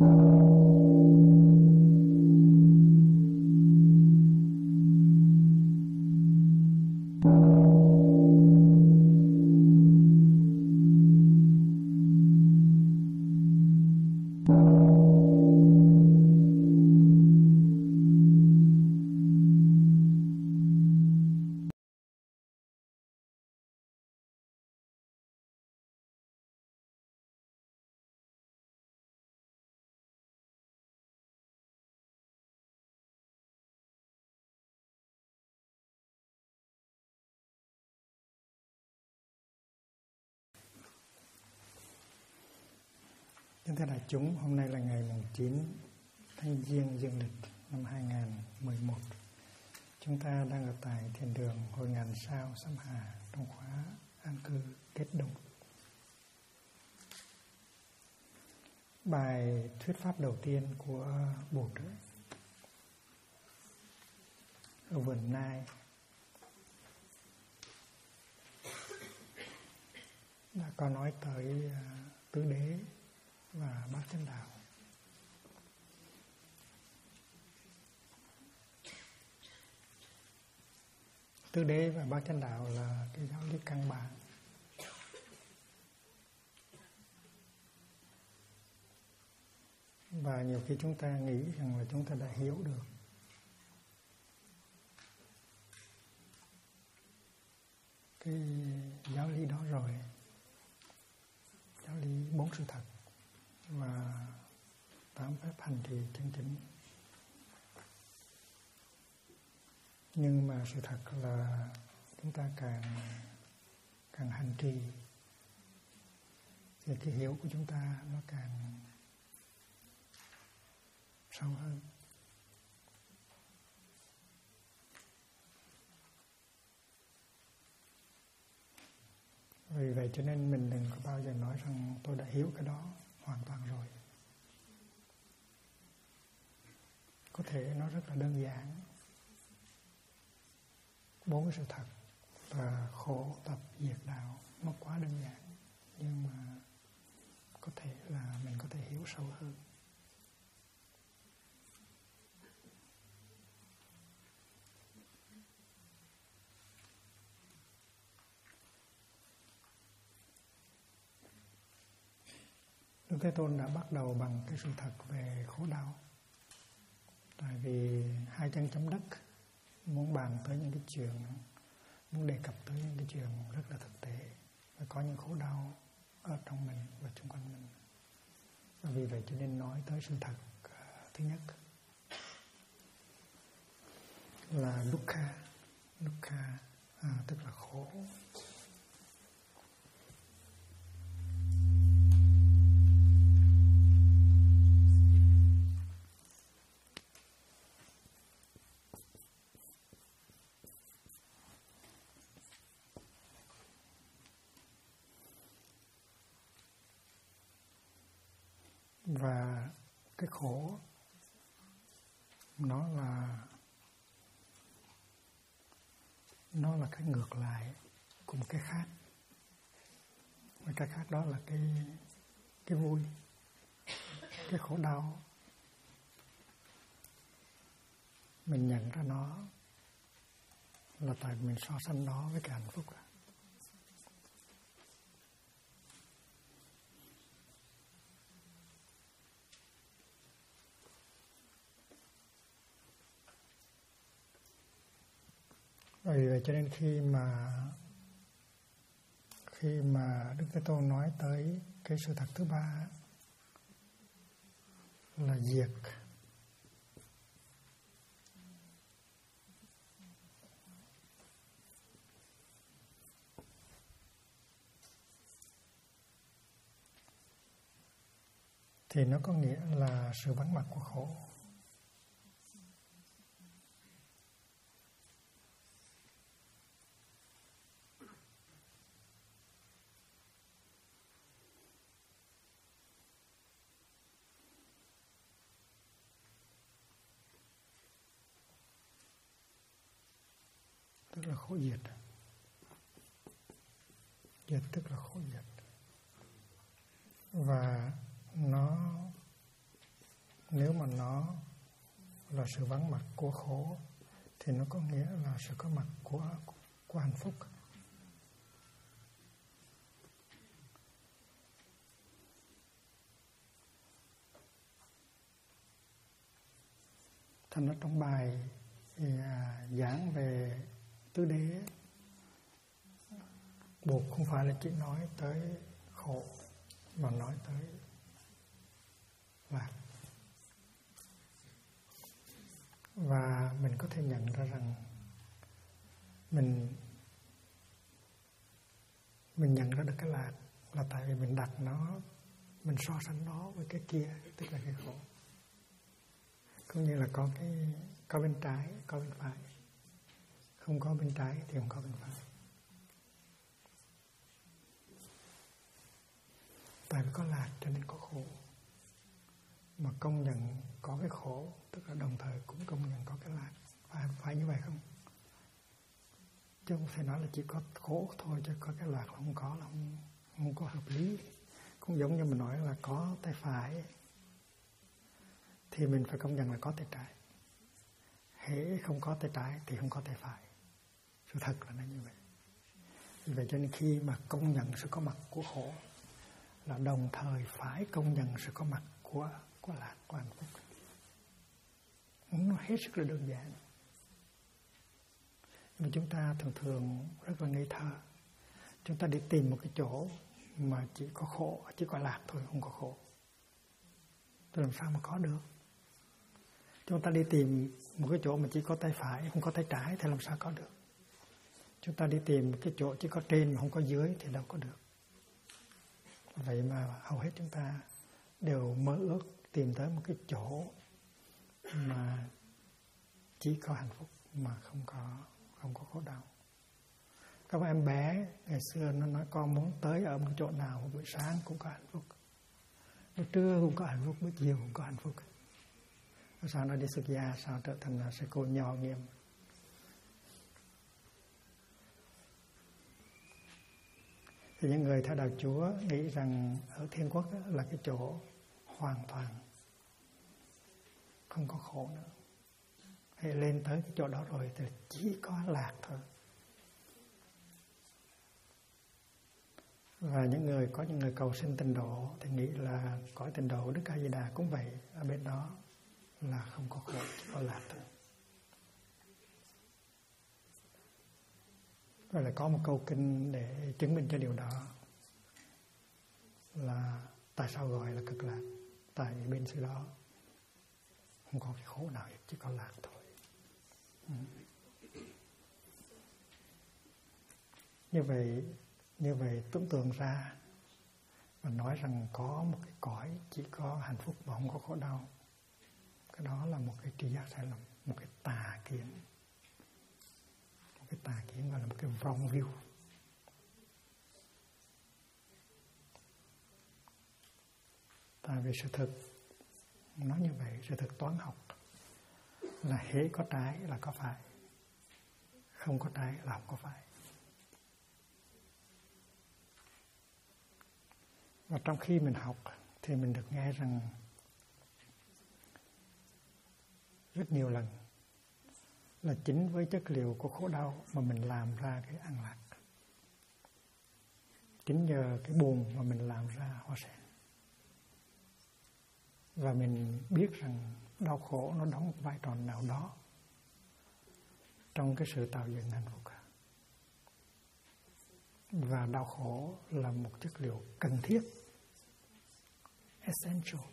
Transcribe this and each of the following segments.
Kính thưa đại chúng, hôm nay là ngày 9 tháng Giêng dương lịch năm 2011. Chúng ta đang ở tại thiền đường Hội Ngàn Sao Sam Hà trong khóa an cư kết đông. Bài thuyết pháp đầu tiên của Bồ Tát ở vườn Nai đã có nói tới tứ đế và bát chánh đạo. Tứ đế và bát chánh đạo là cái giáo lý căn bản. Và nhiều khi chúng ta nghĩ rằng là chúng ta đã hiểu được cái giáo lý đó rồi, giáo lý 4 sự thật và 8 phép hành trì chân chính. Nhưng mà sự thật là chúng ta càng hành trì thì cái hiểu của chúng ta nó càng sâu hơn. Vì vậy cho nên mình đừng có bao giờ nói rằng tôi đã hiểu cái đó hoàn toàn rồi. Có thể nó rất là đơn giản, 4 sự thật và khổ tập diệt đạo, nó quá đơn giản. Nhưng mà có thể là mình có thể hiểu sâu hơn. Đức Thế Tôn đã bắt đầu bằng cái sự thật về khổ đau. Tại vì hai chân chấm đất muốn bàn tới những cái chuyện, muốn đề cập tới những cái chuyện rất là thực tế và có những khổ đau ở trong mình và xung quanh mình. Và vì vậy cho nên nói tới sự thật thứ nhất là dukkha, tức là khổ. Và cái khổ nó là cái ngược lại của một cái khác. Và cái khác đó là cái vui. Cái khổ đau mình nhận ra nó là tại mình so sánh nó với cái hạnh phúc. Vì vậy cho nên khi mà Đức Thế Tôn nói tới cái sự thật thứ ba là diệt, thì nó có nghĩa là sự vắng mặt của khổ. Tức là khổ diệt. Diệt tức là khổ diệt. Và nó Nếu mà nó là sự vắng mặt của khổ thì nó có nghĩa là sự có mặt của hạnh phúc. Thành ra trong bài thì giảng về tứ đế, buộc không phải là chỉ nói tới khổ mà nói tới lạc. Và mình có thể nhận ra rằng mình nhận ra được cái lạc là tại vì mình đặt nó, mình so sánh nó với cái kia, tức là cái khổ. Cũng như là có bên trái, có bên phải. Không có bên trái thì không có bên phải. Tại vì có lạc cho nên có khổ. Mà công nhận có cái khổ, tức là đồng thời cũng công nhận có cái lạc. Phải như vậy không? Chứ không thể nói là chỉ có khổ thôi, chứ có cái lạc là không có, là không có hợp lý. Cũng giống như mình nói là có tay phải thì mình phải công nhận là có tay trái. Hễ không có tay trái thì không có tay phải. Sự thật là nó như vậy. Vì vậy cho nên khi mà công nhận sự có mặt của khổ là đồng thời phải công nhận sự có mặt của lạc, của hạnh phúc. Nó hết sức là đơn giản. Nhưng chúng ta thường rất là ngây thơ. Chúng ta đi tìm một cái chỗ mà chỉ có khổ, chỉ có lạc thôi, không có khổ. Thì làm sao mà có được? Chúng ta đi tìm một cái chỗ mà chỉ có tay phải, không có tay trái thì làm sao có được? Chúng ta đi tìm một cái chỗ chỉ có trên mà không có dưới thì đâu có được. Vậy mà hầu hết chúng ta đều mơ ước tìm tới một cái chỗ mà chỉ có hạnh phúc mà không có khổ đau. Các em bé ngày xưa nó nói con muốn tới ở một chỗ nào buổi sáng cũng có hạnh phúc, buổi trưa cũng có hạnh phúc, buổi chiều cũng có hạnh phúc. Sao nó đi xuất gia, sao trở thành là sư cô nho nghiêm. Thì những người theo đạo Chúa nghĩ rằng ở thiên quốc là cái chỗ hoàn toàn không có khổ nữa. Hay lên tới cái chỗ đó rồi thì chỉ có lạc thôi. Và có những người cầu xin tịnh độ thì nghĩ là cõi tịnh độ Đức A Di Đà cũng vậy, ở bên đó là không có khổ, chỉ có lạc thôi. Rồi lại có một câu kinh để chứng minh cho điều đó là tại sao gọi là cực lạc. Tại bên xứ đó không có cái khổ nào hết, chỉ có lạc thôi. Như vậy tưởng tượng ra và nói rằng có một cái cõi chỉ có hạnh phúc mà không có khổ đau, cái đó là một cái tri giác sai lầm, một cái tà kiến. Một cái tà kiến gọi là một cái wrong view. Tại vì sự thực nói như vậy, sự thực toán học là hễ có trái là có phải, không có trái là không có phải. Và trong khi mình học thì mình được nghe rằng rất nhiều lần là chính với chất liệu của khổ đau mà mình làm ra cái an lạc. Chính nhờ cái buồn mà mình làm ra hoa sen. Và mình biết rằng đau khổ nó đóng một vai trò nào đó trong cái sự tạo dựng hạnh phúc. Và đau khổ là một chất liệu cần thiết, essential,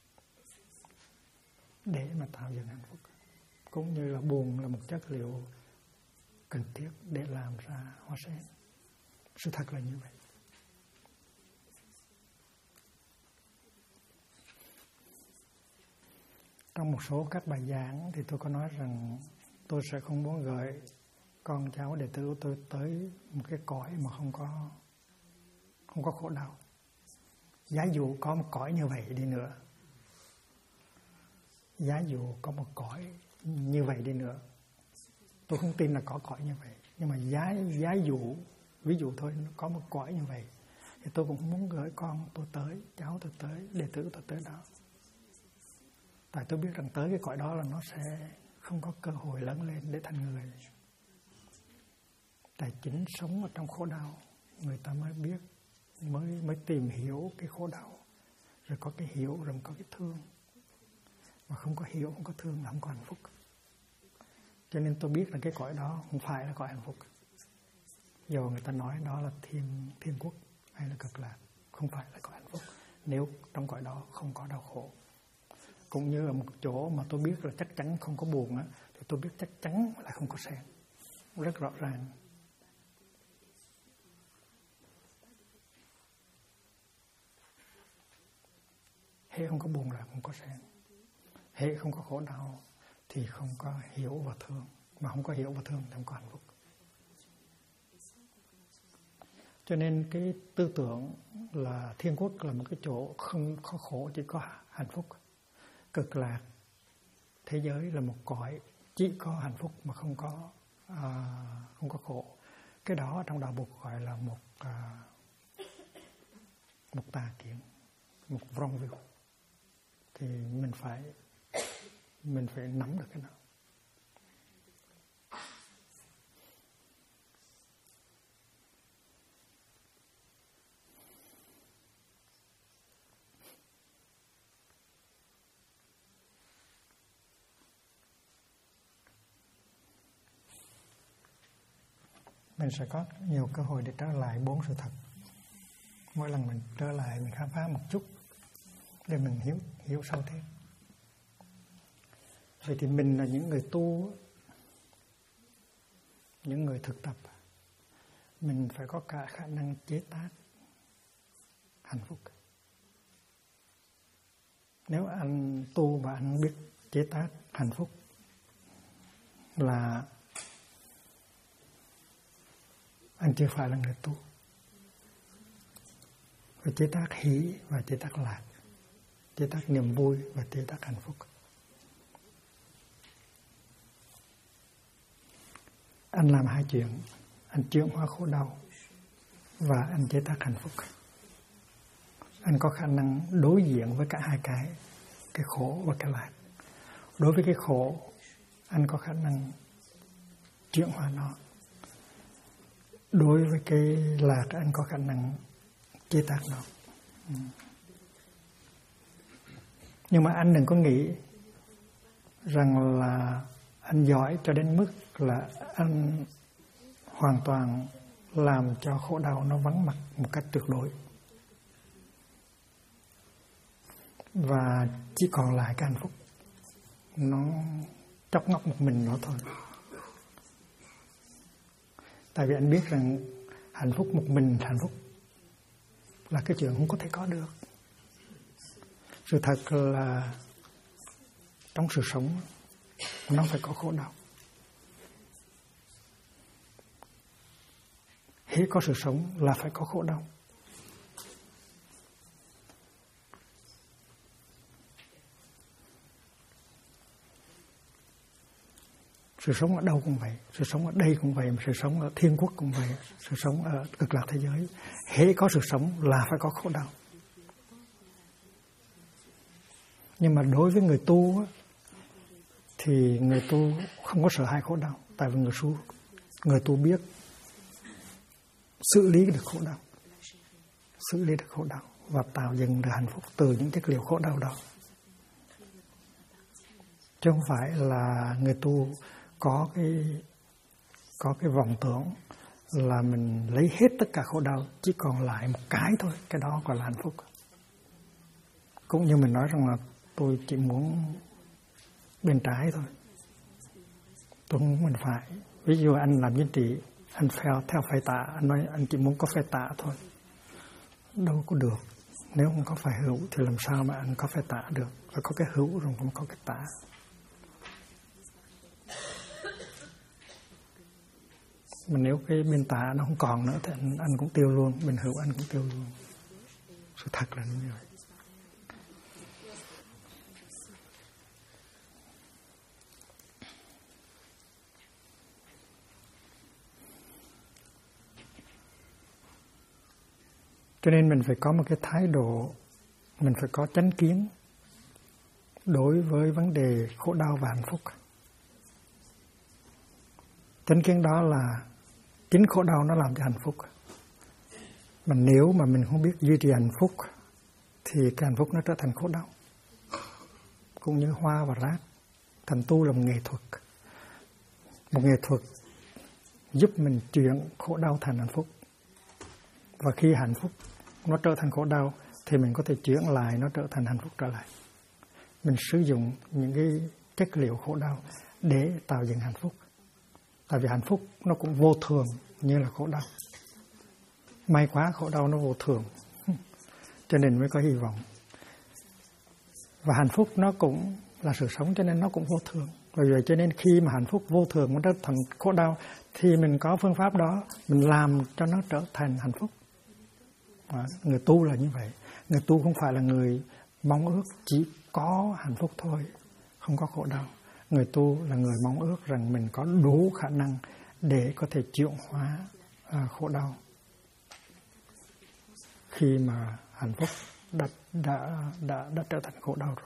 để mà tạo dựng hạnh phúc. Cũng như là buồn là một chất liệu cần thiết để làm ra hoa sen. Sự thật là như vậy. Trong một số các bài giảng thì tôi có nói rằng tôi sẽ không muốn gửi con cháu đệ tử của tôi tới một cái cõi mà không có khổ đau. Giả dụ có một cõi như vậy đi nữa, giả dụ có một cõi như vậy đi nữa, tôi không tin là có cõi như vậy, nhưng mà giả dụ, ví dụ thôi, có một cõi như vậy thì tôi cũng muốn gửi con tôi tới, cháu tôi tới, đệ tử tôi tới đó. Tại tôi biết rằng tới cái cõi đó là nó sẽ không có cơ hội lớn lên để thành người. Tại chính sống ở trong khổ đau, người ta mới biết, mới tìm hiểu cái khổ đau. Rồi có cái hiểu, rồi có cái thương. Mà không có hiểu, không có thương là không có hạnh phúc. Cho nên tôi biết là cái cõi đó không phải là cõi hạnh phúc. Dù người ta nói đó là thiên quốc hay là cực lạc, không phải là cõi hạnh phúc. Nếu trong cõi đó không có đau khổ. Cũng như ở một chỗ mà tôi biết là chắc chắn không có buồn á, thì tôi biết chắc chắn là không có sen. Rất rõ ràng. Hễ không có buồn là không có sen. Hễ không có khổ đau thì không có hiểu và thương. Mà không có hiểu và thương thì không có hạnh phúc. Cho nên cái tư tưởng là thiên quốc là một cái chỗ không có khổ, chỉ có hạnh phúc. Cực lạc thế giới là một cõi chỉ có hạnh phúc mà không có khổ. Cái đó trong đạo Phật gọi là một tà kiến, một wrong view. Thì mình phải nắm được cái đó. Mình sẽ có nhiều cơ hội để trở lại 4 sự thật. Mỗi lần mình trở lại, mình khám phá một chút để mình hiểu sâu thêm. Vậy thì mình là những người tu, những người thực tập, mình phải có cả khả năng chế tác hạnh phúc. Nếu anh tu và anh biết chế tác hạnh phúc là anh chưa phải là người tu. Phải chế tác hỷ và chế tác lạc, chế tác niềm vui và chế tác hạnh phúc. Anh làm 2 chuyện, anh chuyển hóa khổ đau và anh chế tác hạnh phúc. Anh có khả năng đối diện với cả 2 cái khổ và cái lạc. Đối với cái khổ, anh có khả năng chuyển hóa nó. Đối với cái lạc, anh có khả năng chế tác nó. Nhưng mà anh đừng có nghĩ rằng là anh giỏi cho đến mức là anh hoàn toàn làm cho khổ đau nó vắng mặt một cách tuyệt đối. Và chỉ còn lại cái hạnh phúc. Nó chốc ngóc một mình nó thôi. Tại vì anh biết rằng hạnh phúc một mình, hạnh phúc là cái chuyện không có thể có được. Sự thật là trong sự sống nó phải có khổ đau. Hễ có sự sống là phải có khổ đau. Sự sống ở đâu cũng vậy, sự sống ở đây cũng vậy, sự sống ở thiên quốc cũng vậy, sự sống ở cực lạc thế giới. Hễ có sự sống là phải có khổ đau. Nhưng mà đối với người tu thì người tu không có sợ hãi khổ đau. Tại vì người tu biết xử lý được khổ đau, xử lý được khổ đau và tạo dựng được hạnh phúc từ những chất liệu khổ đau đó. Chứ không phải là người tu có cái vọng tưởng là mình lấy hết tất cả khổ đau, chỉ còn lại một cái thôi, cái đó gọi là hạnh phúc. Cũng như mình nói rằng là tôi chỉ muốn bên trái thôi, tôi không muốn bên phải. Ví dụ anh làm chính trị, anh theo phe tả, anh nói anh chỉ muốn có phe tả thôi, đâu có được. Nếu không có phải hữu thì làm sao mà anh có phe tả được? Phải có cái hữu rồi không có cái tả. Mà nếu cái bên tả nó không còn nữa thì anh cũng tiêu luôn, bên hữu anh cũng tiêu luôn. Sự thật là như vậy. Cho nên mình phải có một cái thái độ, mình phải có chánh kiến đối với vấn đề khổ đau và hạnh phúc. Chánh kiến đó là chính khổ đau nó làm cho hạnh phúc. Mà nếu mà mình không biết duy trì hạnh phúc thì cái hạnh phúc nó trở thành khổ đau. Cũng như hoa và rác, thành tu là một nghệ thuật. Một nghệ thuật giúp mình chuyển khổ đau thành hạnh phúc. Và khi hạnh phúc nó trở thành khổ đau thì mình có thể chuyển lại nó trở thành hạnh phúc trở lại. Mình sử dụng những cái chất liệu khổ đau để tạo dựng hạnh phúc. Tại vì hạnh phúc nó cũng vô thường như là khổ đau. May quá khổ đau nó vô thường, cho nên mới có hy vọng. Và hạnh phúc nó cũng là sự sống, cho nên nó cũng vô thường. Bởi vậy cho nên khi mà hạnh phúc vô thường nó trở thành khổ đau thì mình có phương pháp đó, mình làm cho nó trở thành hạnh phúc. Người tu là như vậy. Người tu không phải là người mong ước chỉ có hạnh phúc thôi, không có khổ đau. Người tu là người mong ước rằng mình có đủ khả năng để có thể chuyển hóa khổ đau. Khi mà hạnh phúc đã trở thành khổ đau rồi.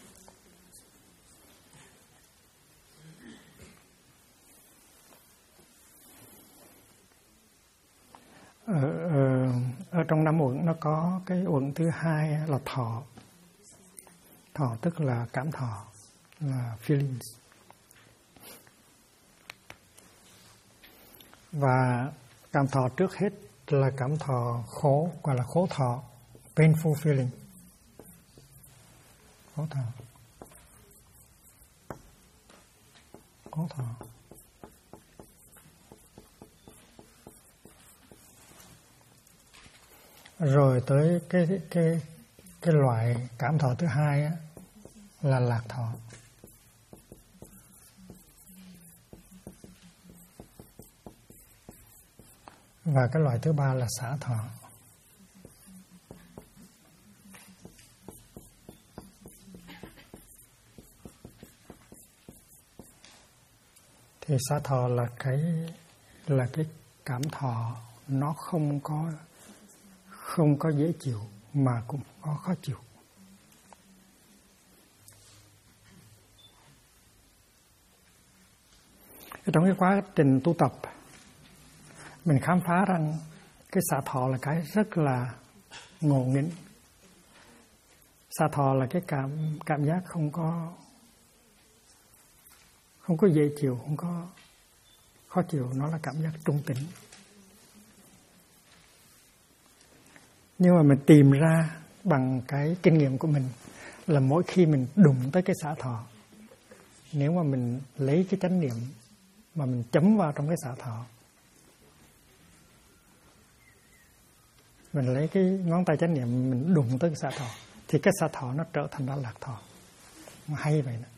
Ở trong năm uẩn nó có cái uẩn thứ hai là thọ. Thọ tức là cảm thọ, là feelings. Và cảm thọ trước hết là cảm thọ khổ, gọi là khổ thọ, painful feeling. Khổ thọ. Khổ thọ. Rồi tới cái loại cảm thọ thứ hai á, là lạc thọ. Và cái loại thứ ba là xả thọ. Thì xả thọ là cái cảm thọ nó không có dễ chịu mà cũng có khó chịu. Trong cái quá trình tu tập, mình khám phá rằng cái xả thọ là cái rất là ngộ nghĩnh. Xả thọ là cái cảm giác không có dễ chịu, không có khó chịu, nó là cảm giác trung tĩnh. Nhưng mà mình tìm ra bằng cái kinh nghiệm của mình là mỗi khi mình đụng tới cái xả thọ, nếu mà mình lấy cái chánh niệm mà mình chấm vào trong cái xả thọ, mình lấy cái ngón tay chánh niệm mình đụng tới cái xả thọ, thì cái xả thọ nó trở thành ra lạc thọ. Nó hay vậy đó.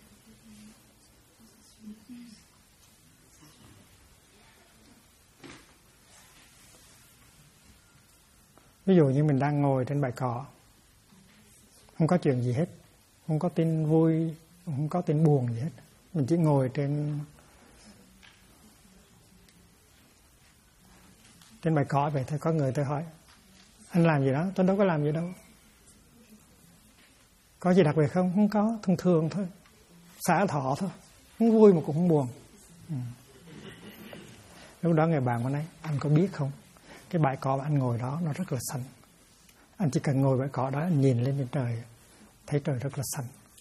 Ví dụ như mình đang ngồi trên bãi cỏ, không có chuyện gì hết, không có tin vui, không có tin buồn gì hết. Mình chỉ ngồi trên bãi cỏ vậy thôi. Có người tôi hỏi, anh làm gì đó? Tôi đâu có làm gì đâu. Có gì đặc biệt không? Không có, thông thường thôi. Xả thọ thôi, không vui mà cũng không buồn. Lúc đó người bạn có nói, anh có biết không, cái bãi cỏ mà anh ngồi đó nó rất là xanh. Anh chỉ cần ngồi bãi cỏ đó, anh nhìn lên trên trời, thấy trời rất là xanh.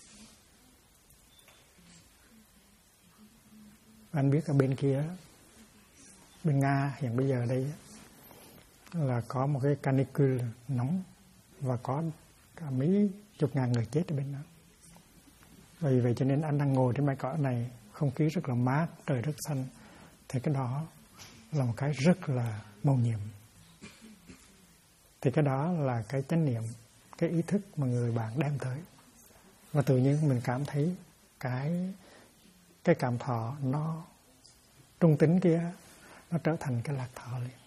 Và anh biết ở bên kia, bên Nga hiện bây giờ đây là có một cái canicule nóng và có cả mấy chục ngàn người chết ở bên đó. Vì vậy cho nên anh đang ngồi trên bãi cỏ này, không khí rất là mát, trời rất xanh, thì cái đó là một cái rất là mầu nhiệm. Thì cái đó là cái chánh niệm, cái ý thức mà người bạn đem tới. Và tự nhiên mình cảm thấy cái cảm thọ nó trung tính kia, nó trở thành cái lạc thọ liền.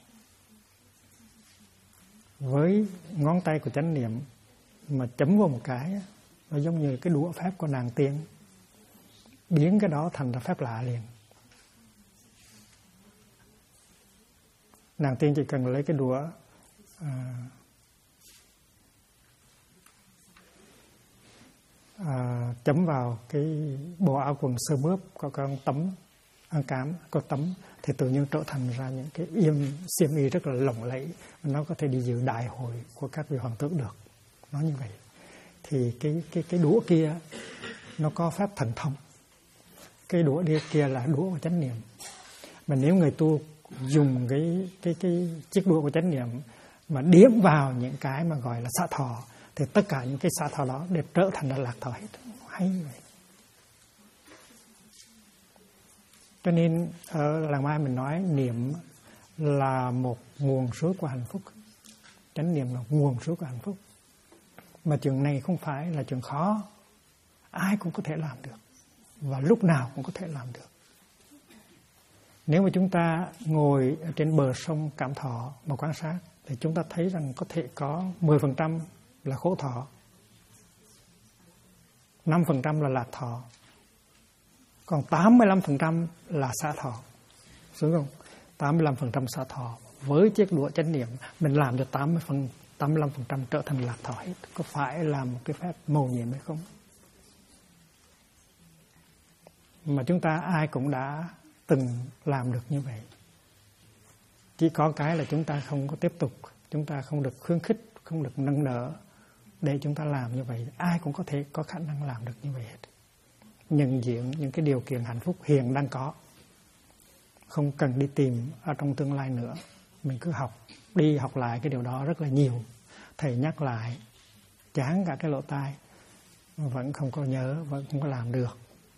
Với ngón tay của chánh niệm mà chấm vào một cái, nó giống như cái đũa phép của nàng tiên, biến cái đó thành ra phép lạ liền. Nàng tiên chỉ cần lấy cái đũa chấm vào cái bộ áo quần sơ bướp, có con tấm ăn cám, có tấm, thì tự nhiên trở thành ra những cái xiêm y rất là lộng lẫy, nó có thể đi dự đại hội của các vị hoàng tử được. Nó như vậy. Thì cái đũa kia nó có phép thần thông. Cái đũa kia là đũa của chánh niệm. Mà nếu người tu dùng cái chiếc đũa của chánh niệm mà điểm vào những cái mà gọi là xả thọ, thì tất cả những cái xả thọ đó đều trở thành là lạc thọ hết. Hay như vậy. Cho nên ở làng Mai mình nói niệm là một nguồn suối của hạnh phúc. Chánh niệm là nguồn suối của hạnh phúc. Mà chuyện này không phải là chuyện khó. Ai cũng có thể làm được. Và lúc nào cũng có thể làm được. Nếu mà chúng ta ngồi trên bờ sông Cảm Thọ mà quan sát, thì chúng ta thấy rằng có thể có 10% là khổ thọ, 5% là lạc thọ, còn 85% là xả thọ. Đúng không? 85% xả thọ. Với chiếc đũa chánh niệm, mình làm được 85% trở thành lạc thọ hết. Có phải là một cái phép mầu nhiệm hay không? Mà chúng ta ai cũng đã từng làm được như vậy. Chỉ có cái là chúng ta không có tiếp tục, chúng ta không được khuyến khích, không được nâng đỡ để chúng ta làm như vậy. Ai cũng có thể có khả năng làm được như vậy hết. Nhận diện những cái điều kiện hạnh phúc hiện đang có. Không cần đi tìm ở trong tương lai nữa. Mình cứ đi học lại cái điều đó rất là nhiều. Thầy nhắc lại, chán cả cái lỗ tai, vẫn không có nhớ, vẫn không có làm được.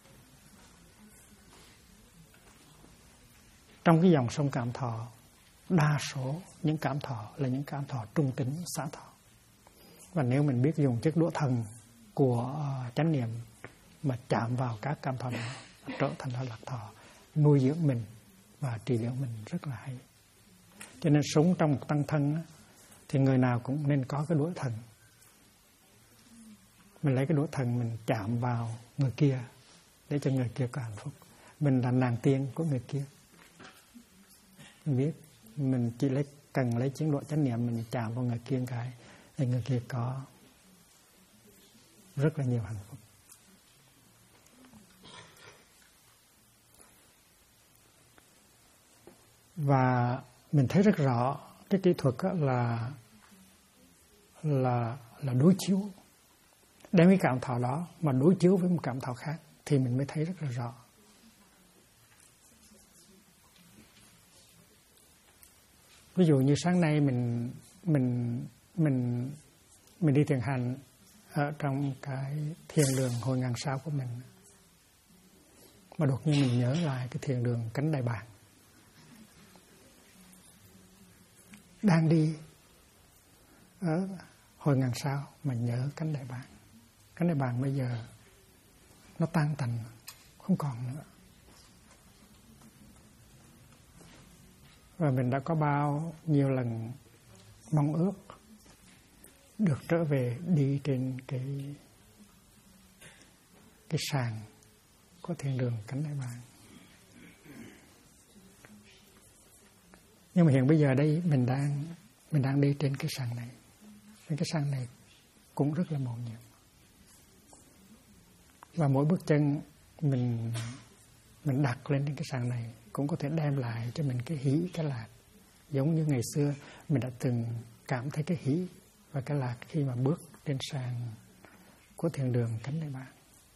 Trong cái dòng sông Cảm Thọ, đa số những cảm thọ là những cảm thọ trung tính, xả thọ. Và nếu mình biết dùng chiếc đũa thần của chánh niệm mà chạm vào các cảm thọ đó, trở thành là lạc thọ, nuôi dưỡng mình và trị liệu mình rất là hay. Cho nên sống trong một tăng thân thì người nào cũng nên có cái đũa thần. Mình lấy cái đũa thần mình chạm vào người kia để cho người kia có hạnh phúc. Mình là nàng tiên của người kia. Mình biết mình chỉ cần lấy chiếc đũa chánh niệm mình chạm vào người kia một cái thì người kia có rất là nhiều hạnh phúc. Và mình thấy rất rõ cái kỹ thuật là đối chiếu. Đem cái cảm thọ đó mà đối chiếu với một cảm thọ khác thì mình mới thấy rất là rõ. Ví dụ như sáng nay mình đi thiền hành ở trong cái thiền đường Hội Ngàn Sao của mình, mà đột nhiên mình nhớ lại cái thiền đường Cánh Đại Bàng. Đang đi ở Hội Ngàn Sao mà nhớ Cánh Đại Bàng. Cánh Đại Bàng bây giờ nó tan tành, không còn nữa. Và mình đã có bao nhiêu lần mong ước được trở về đi trên cái sàn của thiền đường Cánh Đại Bàng. Nhưng mà hiện bây giờ đây mình đang đi trên cái sàn này. Trên cái sàn này cũng rất là mầu nhiệm. Và mỗi bước chân mình đặt lên trên cái sàn này cũng có thể đem lại cho mình cái hỷ, cái lạc. Giống như ngày xưa mình đã từng cảm thấy cái hỷ và cái lạc khi mà bước trên sàn của thiền đường Cánh Đại Bàng.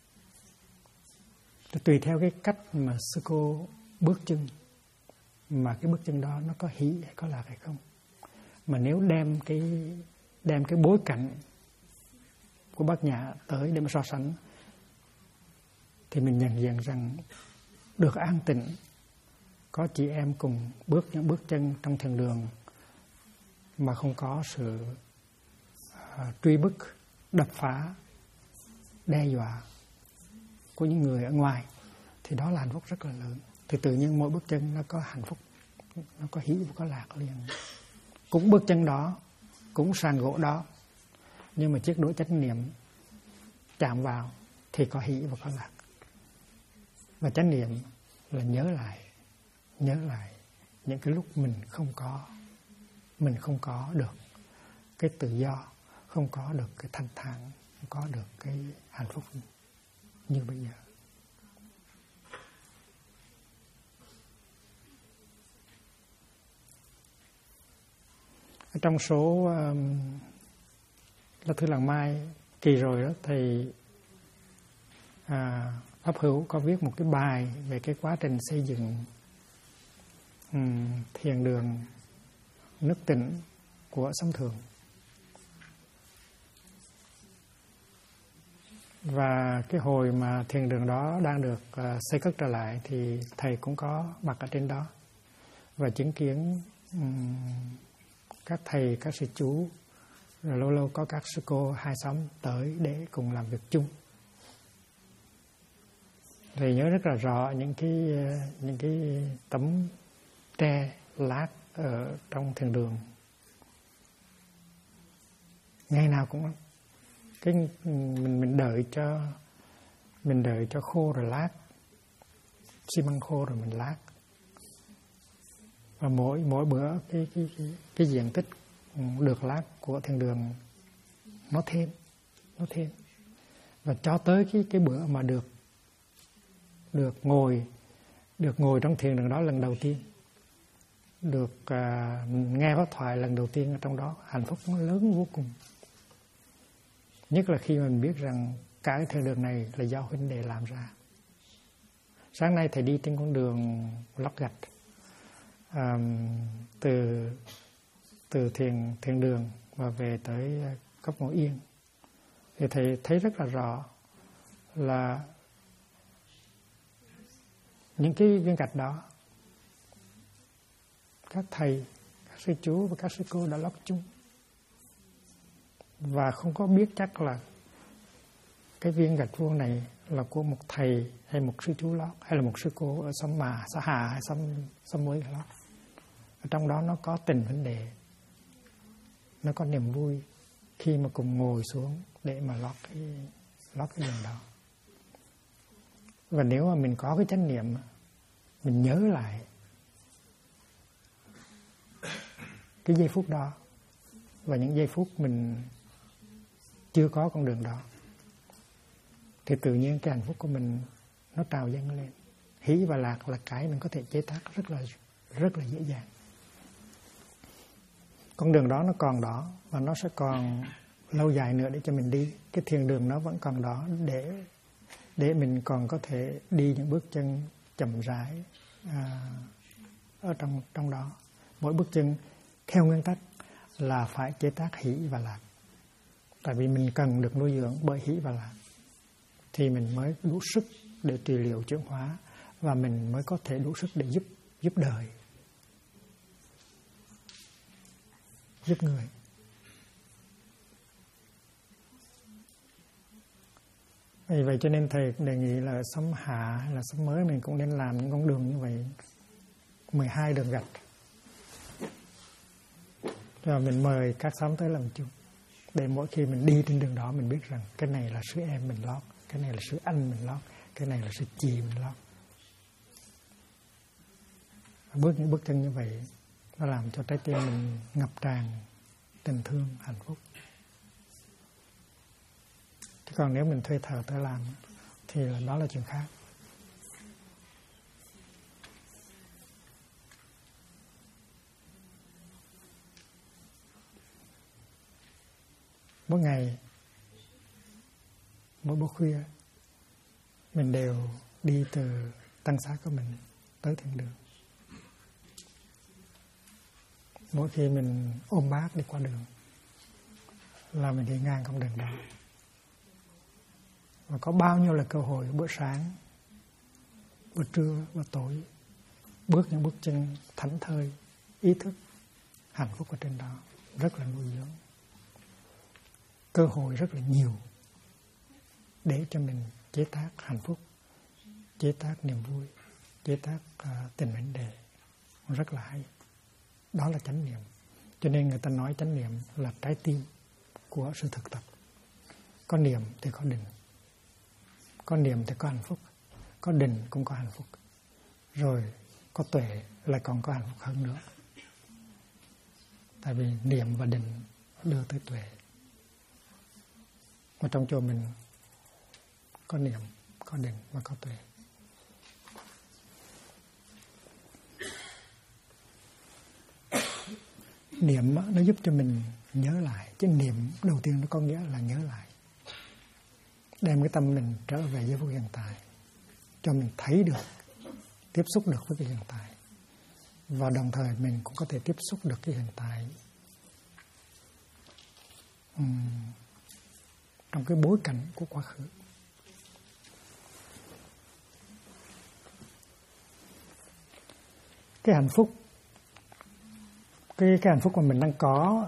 Tùy theo cái cách mà sư cô bước chân, mà cái bước chân đó nó có hỷ hay có lạc hay không. Mà nếu đem cái bối cảnh của Bát Nhã tới để mà so sánh, thì mình nhận diện rằng được an tịnh, có chị em cùng bước những bước chân trong thiền đường mà không có sự truy bức, đập phá, đe dọa của những người ở ngoài, thì đó là hạnh phúc rất là lớn. Thì tự nhiên mỗi bước chân nó có hạnh phúc, nó có hỷ và có lạc liền. Cũng bước chân đó, cũng sàn gỗ đó, nhưng mà chiếc đũa chánh niệm chạm vào thì có hỷ và có lạc. Và chánh niệm là nhớ lại những cái lúc mình không có được cái tự do, không có được cái thanh thản, có được cái hạnh phúc như bây giờ. Trong số Lá Thư Làng Mai kỳ rồi đó, thầy Pháp Hữu có viết một cái bài về cái quá trình xây dựng thiền đường Nước Tịnh của Sấm Thường. Và cái hồi mà thiền đường đó đang được xây cất trở lại thì thầy cũng có mặt ở trên đó và chứng kiến các thầy, các sư chú, rồi lâu lâu có các sư cô hai xóm tới để cùng làm việc chung. Thầy nhớ rất là rõ những cái tấm tre lát ở trong thiền đường. Ngày nào cũng cái mình đợi cho khô rồi lát, xi măng khô rồi mình lát. Và mỗi bữa cái diện tích được lát của thiền đường nó thêm. Và cho tới cái bữa mà được ngồi trong thiền đường đó lần đầu tiên, được nghe pháp thoại lần đầu tiên ở trong đó, hạnh phúc nó lớn vô cùng. Nhất là khi mình biết rằng cả cái thiền đường này là do huynh đệ làm ra. Sáng nay thầy đi trên con đường lót gạch từ thiền đường và về tới Cốc Ngũ Yên, thì thầy thấy rất là rõ là những cái viên gạch đó các thầy, các sư chú và các sư cô đã lót chung, và không có biết chắc là cái viên gạch vuông này là của một thầy hay một sư chú lót, hay là một sư cô ở xóm Mà, xã Hà hay xóm Mới lót. Ở trong đó nó có tình huynh đệ, nó có niềm vui khi mà cùng ngồi xuống để mà lót cái đường đó. Và nếu mà mình có cái chánh niệm, mình nhớ lại cái giây phút đó và những giây phút mình chưa có con đường đó, thì tự nhiên cái hạnh phúc của mình nó trào dâng lên. Hỷ và lạc là cái mình có thể chế tác rất là dễ dàng. Con đường đó nó còn đó và nó sẽ còn lâu dài nữa để cho mình đi. Cái thiền đường nó vẫn còn đó để mình còn có thể đi những bước chân chậm rãi ở trong đó. Mỗi bước chân theo nguyên tắc là phải chế tác hỷ và lạc. Tại vì mình cần được nuôi dưỡng bởi hỷ và lạc thì mình mới đủ sức để trị liệu chuyển hóa, và mình mới có thể đủ sức để giúp đời, giúp người. Vì vậy cho nên thầy đề nghị là xóm Hạ hay là xóm Mới mình cũng nên làm những con đường như vậy, 12 đường gạch. Rồi mình mời các xóm tới làm chung, để mỗi khi mình đi trên đường đó mình biết rằng cái này là sư em mình lót, cái này là sư anh mình lót, cái này là sư chị mình lót. Những bước chân như vậy nó làm cho trái tim mình ngập tràn tình thương, hạnh phúc. Chứ còn nếu mình thuê thợ tới làm thì là đó là chuyện khác. Mỗi ngày, mỗi buổi khuya mình đều đi từ tăng xá của mình tới thiền đường. Mỗi khi mình ôm bát đi qua đường là mình đi ngang con đường đó. Và có bao nhiêu là cơ hội bữa sáng, bữa trưa, bữa tối, bước những bước chân thảnh thơi, ý thức, hạnh phúc ở trên đó, rất là nuôi dưỡng. Cơ hội rất là nhiều để cho mình chế tác hạnh phúc, chế tác niềm vui, chế tác tình huynh đệ, rất là hay. Đó là chánh niệm. Cho nên người ta nói chánh niệm là trái tim của sự thực tập. Có niệm thì có định, có niệm thì có hạnh phúc, có định cũng có hạnh phúc, rồi có tuệ lại còn có hạnh phúc hơn nữa. Tại vì niệm và định đưa tới tuệ. Và trong chùa mình có niệm, có định và có tuệ. Niệm nó giúp cho mình nhớ lại. Chứ niệm đầu tiên nó có nghĩa là nhớ lại, đem cái tâm mình trở về với phút hiện tại, cho mình thấy được, tiếp xúc được với cái hiện tại. Và đồng thời mình cũng có thể tiếp xúc được cái hiện tại trong cái bối cảnh của quá khứ. Cái hạnh phúc, cái hạnh phúc mà mình đang có,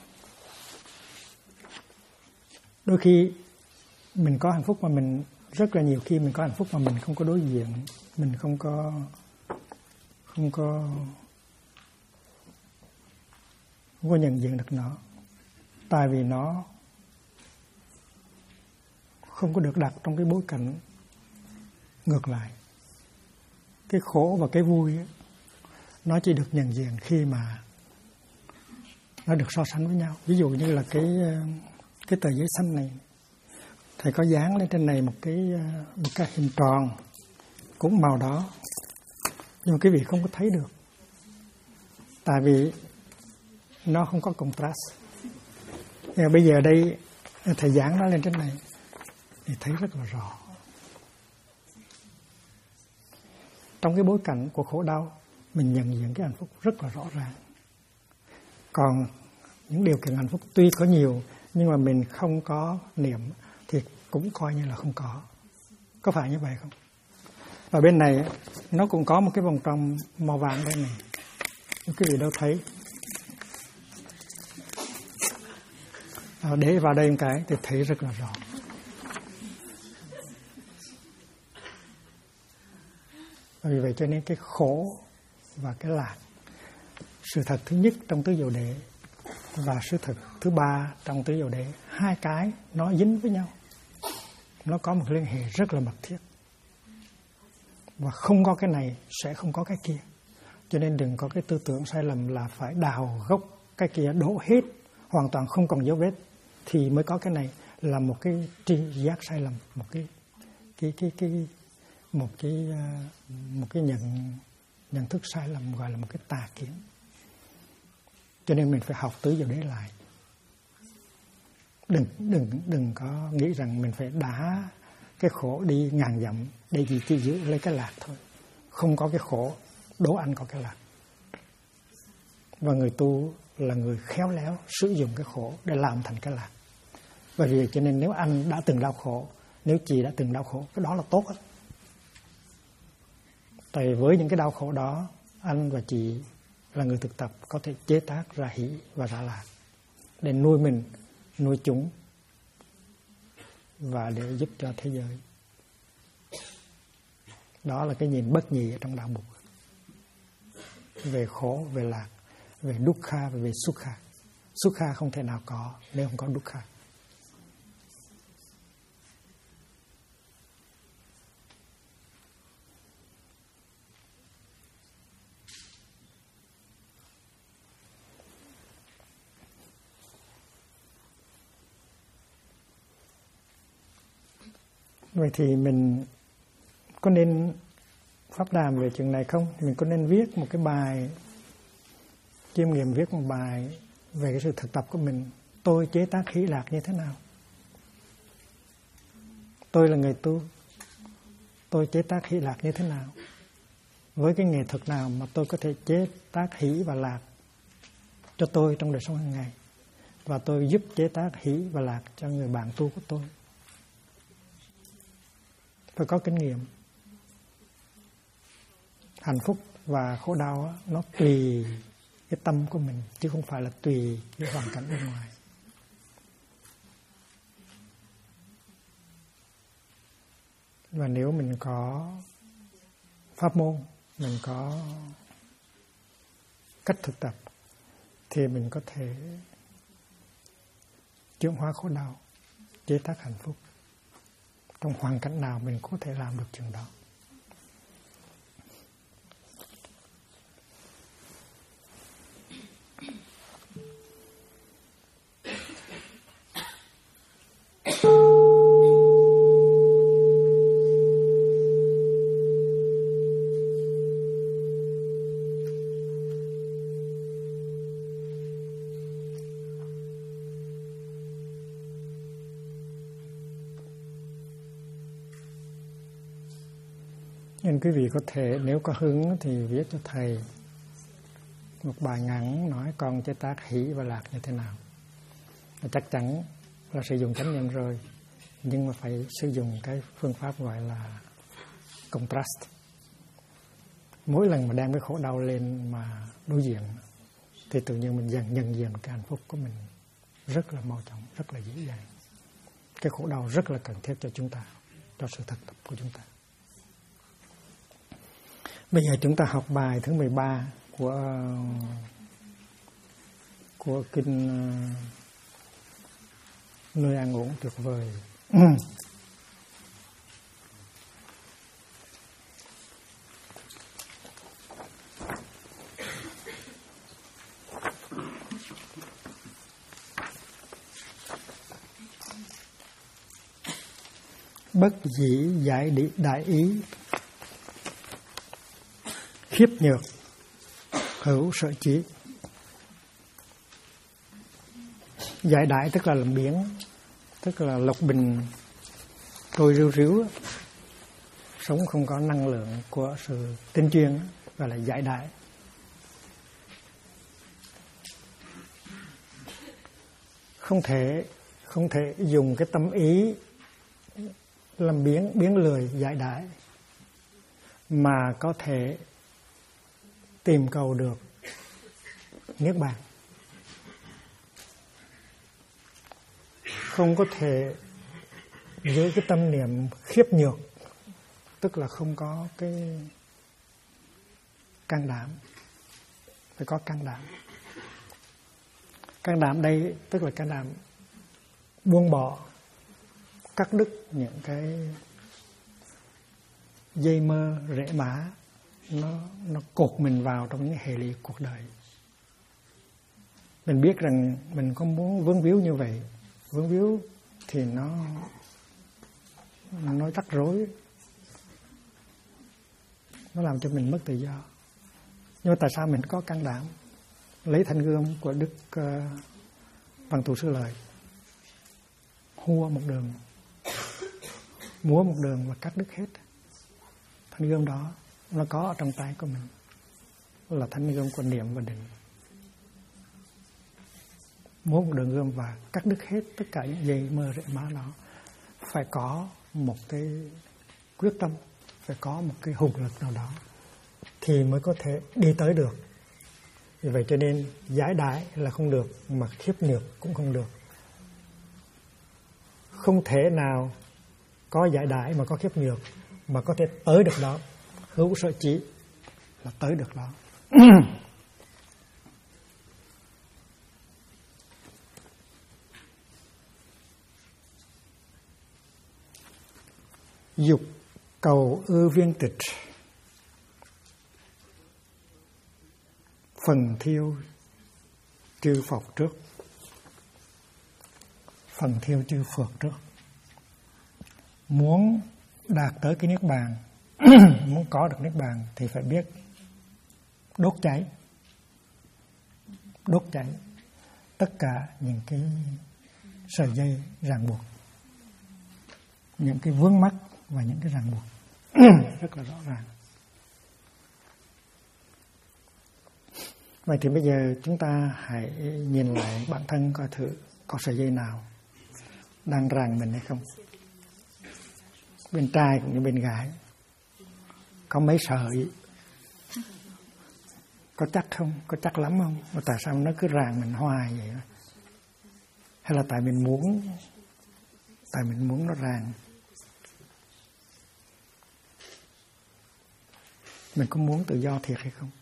đôi khi mình có hạnh phúc mà mình rất là nhiều khi mình có hạnh phúc mà mình không có đối diện, mình không có nhận diện được nó, tại vì nó không có được đặt trong cái bối cảnh ngược lại. Cái khổ và cái vui ấy, nó chỉ được nhận diện khi mà nó được so sánh với nhau. Ví dụ như là cái tờ giấy xanh này, thầy có dán lên trên này một cái hình tròn cũng màu đó, nhưng mà quý vị không có thấy được, tại vì nó không có contrast. Nhưng mà bây giờ đây thầy dán nó lên trên này thì thấy rất là rõ. Trong cái bối cảnh của khổ đau, mình nhận diện cái hạnh phúc rất là rõ ràng. Còn những điều kiện hạnh phúc tuy có nhiều, nhưng mà mình không có niệm thì cũng coi như là không có. Có phải như vậy không? Và bên này nó cũng có một cái vòng tròn màu vàng đây này, quý vị đâu thấy. Để vào đây một cái thì thấy rất là rõ. Vì vậy cho nên cái khổ và cái lạc, sự thật thứ nhất trong tứ diệu đế và sự thật thứ ba trong tứ diệu đế, hai cái nó dính với nhau, nó có một liên hệ rất là mật thiết. Và không có cái này sẽ không có cái kia. Cho nên đừng có cái tư tưởng sai lầm là phải đào gốc cái kia, đổ hết hoàn toàn không còn dấu vết thì mới có cái này, là một cái tri giác sai lầm, một cái nhận thức sai lầm, gọi là một cái tà kiến. Cho nên mình phải học tứ diệu đế lại. Đừng có nghĩ rằng mình phải đá cái khổ đi ngàn dặm để chỉ giữ lấy cái lạc thôi. Không có cái khổ, đố anh có cái lạc. Và người tu là người khéo léo sử dụng cái khổ để làm thành cái lạc. Bởi vì cho nên nếu anh đã từng đau khổ, nếu chị đã từng đau khổ, cái đó là tốt hết. Tại vì với những cái đau khổ đó, anh và chị là người thực tập có thể chế tác ra hỷ và ra lạc để nuôi mình, nuôi chúng và để giúp cho thế giới. Đó là cái nhìn bất nhị ở trong đạo Bụt, về khổ, về lạc, về dukkha và về sukha. Sukha không thể nào có nếu không có dukkha. Vậy thì mình có nên pháp đàm về chuyện này không? Mình có nên viết một cái bài, chiêm nghiệm viết một bài về cái sự thực tập của mình. Tôi chế tác hỷ lạc như thế nào? Tôi là người tu, tôi chế tác hỷ lạc như thế nào? Với cái nghệ thuật nào mà tôi có thể chế tác hỷ và lạc cho tôi trong đời sống hàng ngày? Và tôi giúp chế tác hỷ và lạc cho người bạn tu của tôi. Phải có kinh nghiệm. Hạnh phúc và khổ đau nó tùy cái tâm của mình, chứ không phải là tùy cái hoàn cảnh bên ngoài. Và nếu mình có pháp môn, mình có cách thực tập, thì mình có thể chuyển hóa khổ đau, chế tác hạnh phúc. Trong hoàn cảnh nào mình có thể làm được chuyện đó. Nên quý vị có thể nếu có hứng thì viết cho thầy một bài ngắn nói con chế tác hỷ và lạc như thế nào. Chắc chắn là sử dụng chánh niệm rồi, nhưng mà phải sử dụng cái phương pháp gọi là contrast. Mỗi lần mà đem cái khổ đau lên mà đối diện thì tự nhiên mình dần nhận diện cái hạnh phúc của mình rất là mau chóng, rất là dễ dàng. Cái khổ đau rất là cần thiết cho chúng ta, cho sự thực tập của chúng ta. Bây giờ chúng ta học bài thứ 13 của kinh Nơi An Ổn Tuyệt Vời. Bất dĩ giải đại ý, khiếp nhược hữu sợ chí. Giải đại tức là làm biến, tức là lục bình tôi riu riu, sống không có năng lượng của sự tinh chuyên, gọi là giải đại. Không thể dùng cái tâm ý làm biến lười giải đại mà có thể tìm cầu được niết bàn. Không có thể với cái tâm niệm khiếp nhược, tức là không có cái can đảm. Phải có can đảm. Can đảm đây tức là can đảm buông bỏ, cắt đứt những cái dây mơ rễ mã nó cột mình vào trong những hệ lụy cuộc đời. Mình biết rằng mình có muốn vướng víu như vậy, vướng víu thì nó rắc rối, nó làm cho mình mất tự do. Nhưng mà tại sao mình có can đảm lấy thanh gươm của Đức Văn Thù Sư Lợi, hua một đường, múa một đường và cắt đứt hết. Thanh gươm đó nó có ở trong tay của mình, là thanh gươm của niệm và định. Múa một đường gươm và cắt đứt hết tất cả những dây mơ rễ má đó. Phải có một cái quyết tâm, phải có một cái hùng lực nào đó thì mới có thể đi tới được. Vì vậy cho nên giải đại là không được, mà khiếp nhược cũng không được. Không thể nào có giải đại mà có khiếp nhược mà có thể tới được đó. Hữu sở chí là tới được đó. Dục cầu ư viên tịch, phần thiêu chư Phật trước. Phần thiêu chư Phật trước. Muốn đạt tới cái niết bàn, muốn có được niết bàn thì phải biết đốt cháy tất cả những cái sợi dây ràng buộc, những cái vướng mắc và những cái ràng buộc rất là rõ ràng. Vậy thì bây giờ chúng ta hãy nhìn lại bản thân coi thử có sợi dây nào đang ràng mình hay không. Bên trai cũng như bên gái có mấy sợi, có chắc không, có chắc lắm không, mà tại sao nó cứ ràng mình hoài vậy? Hay là tại mình muốn nó ràng? Mình có muốn tự do thiệt hay không?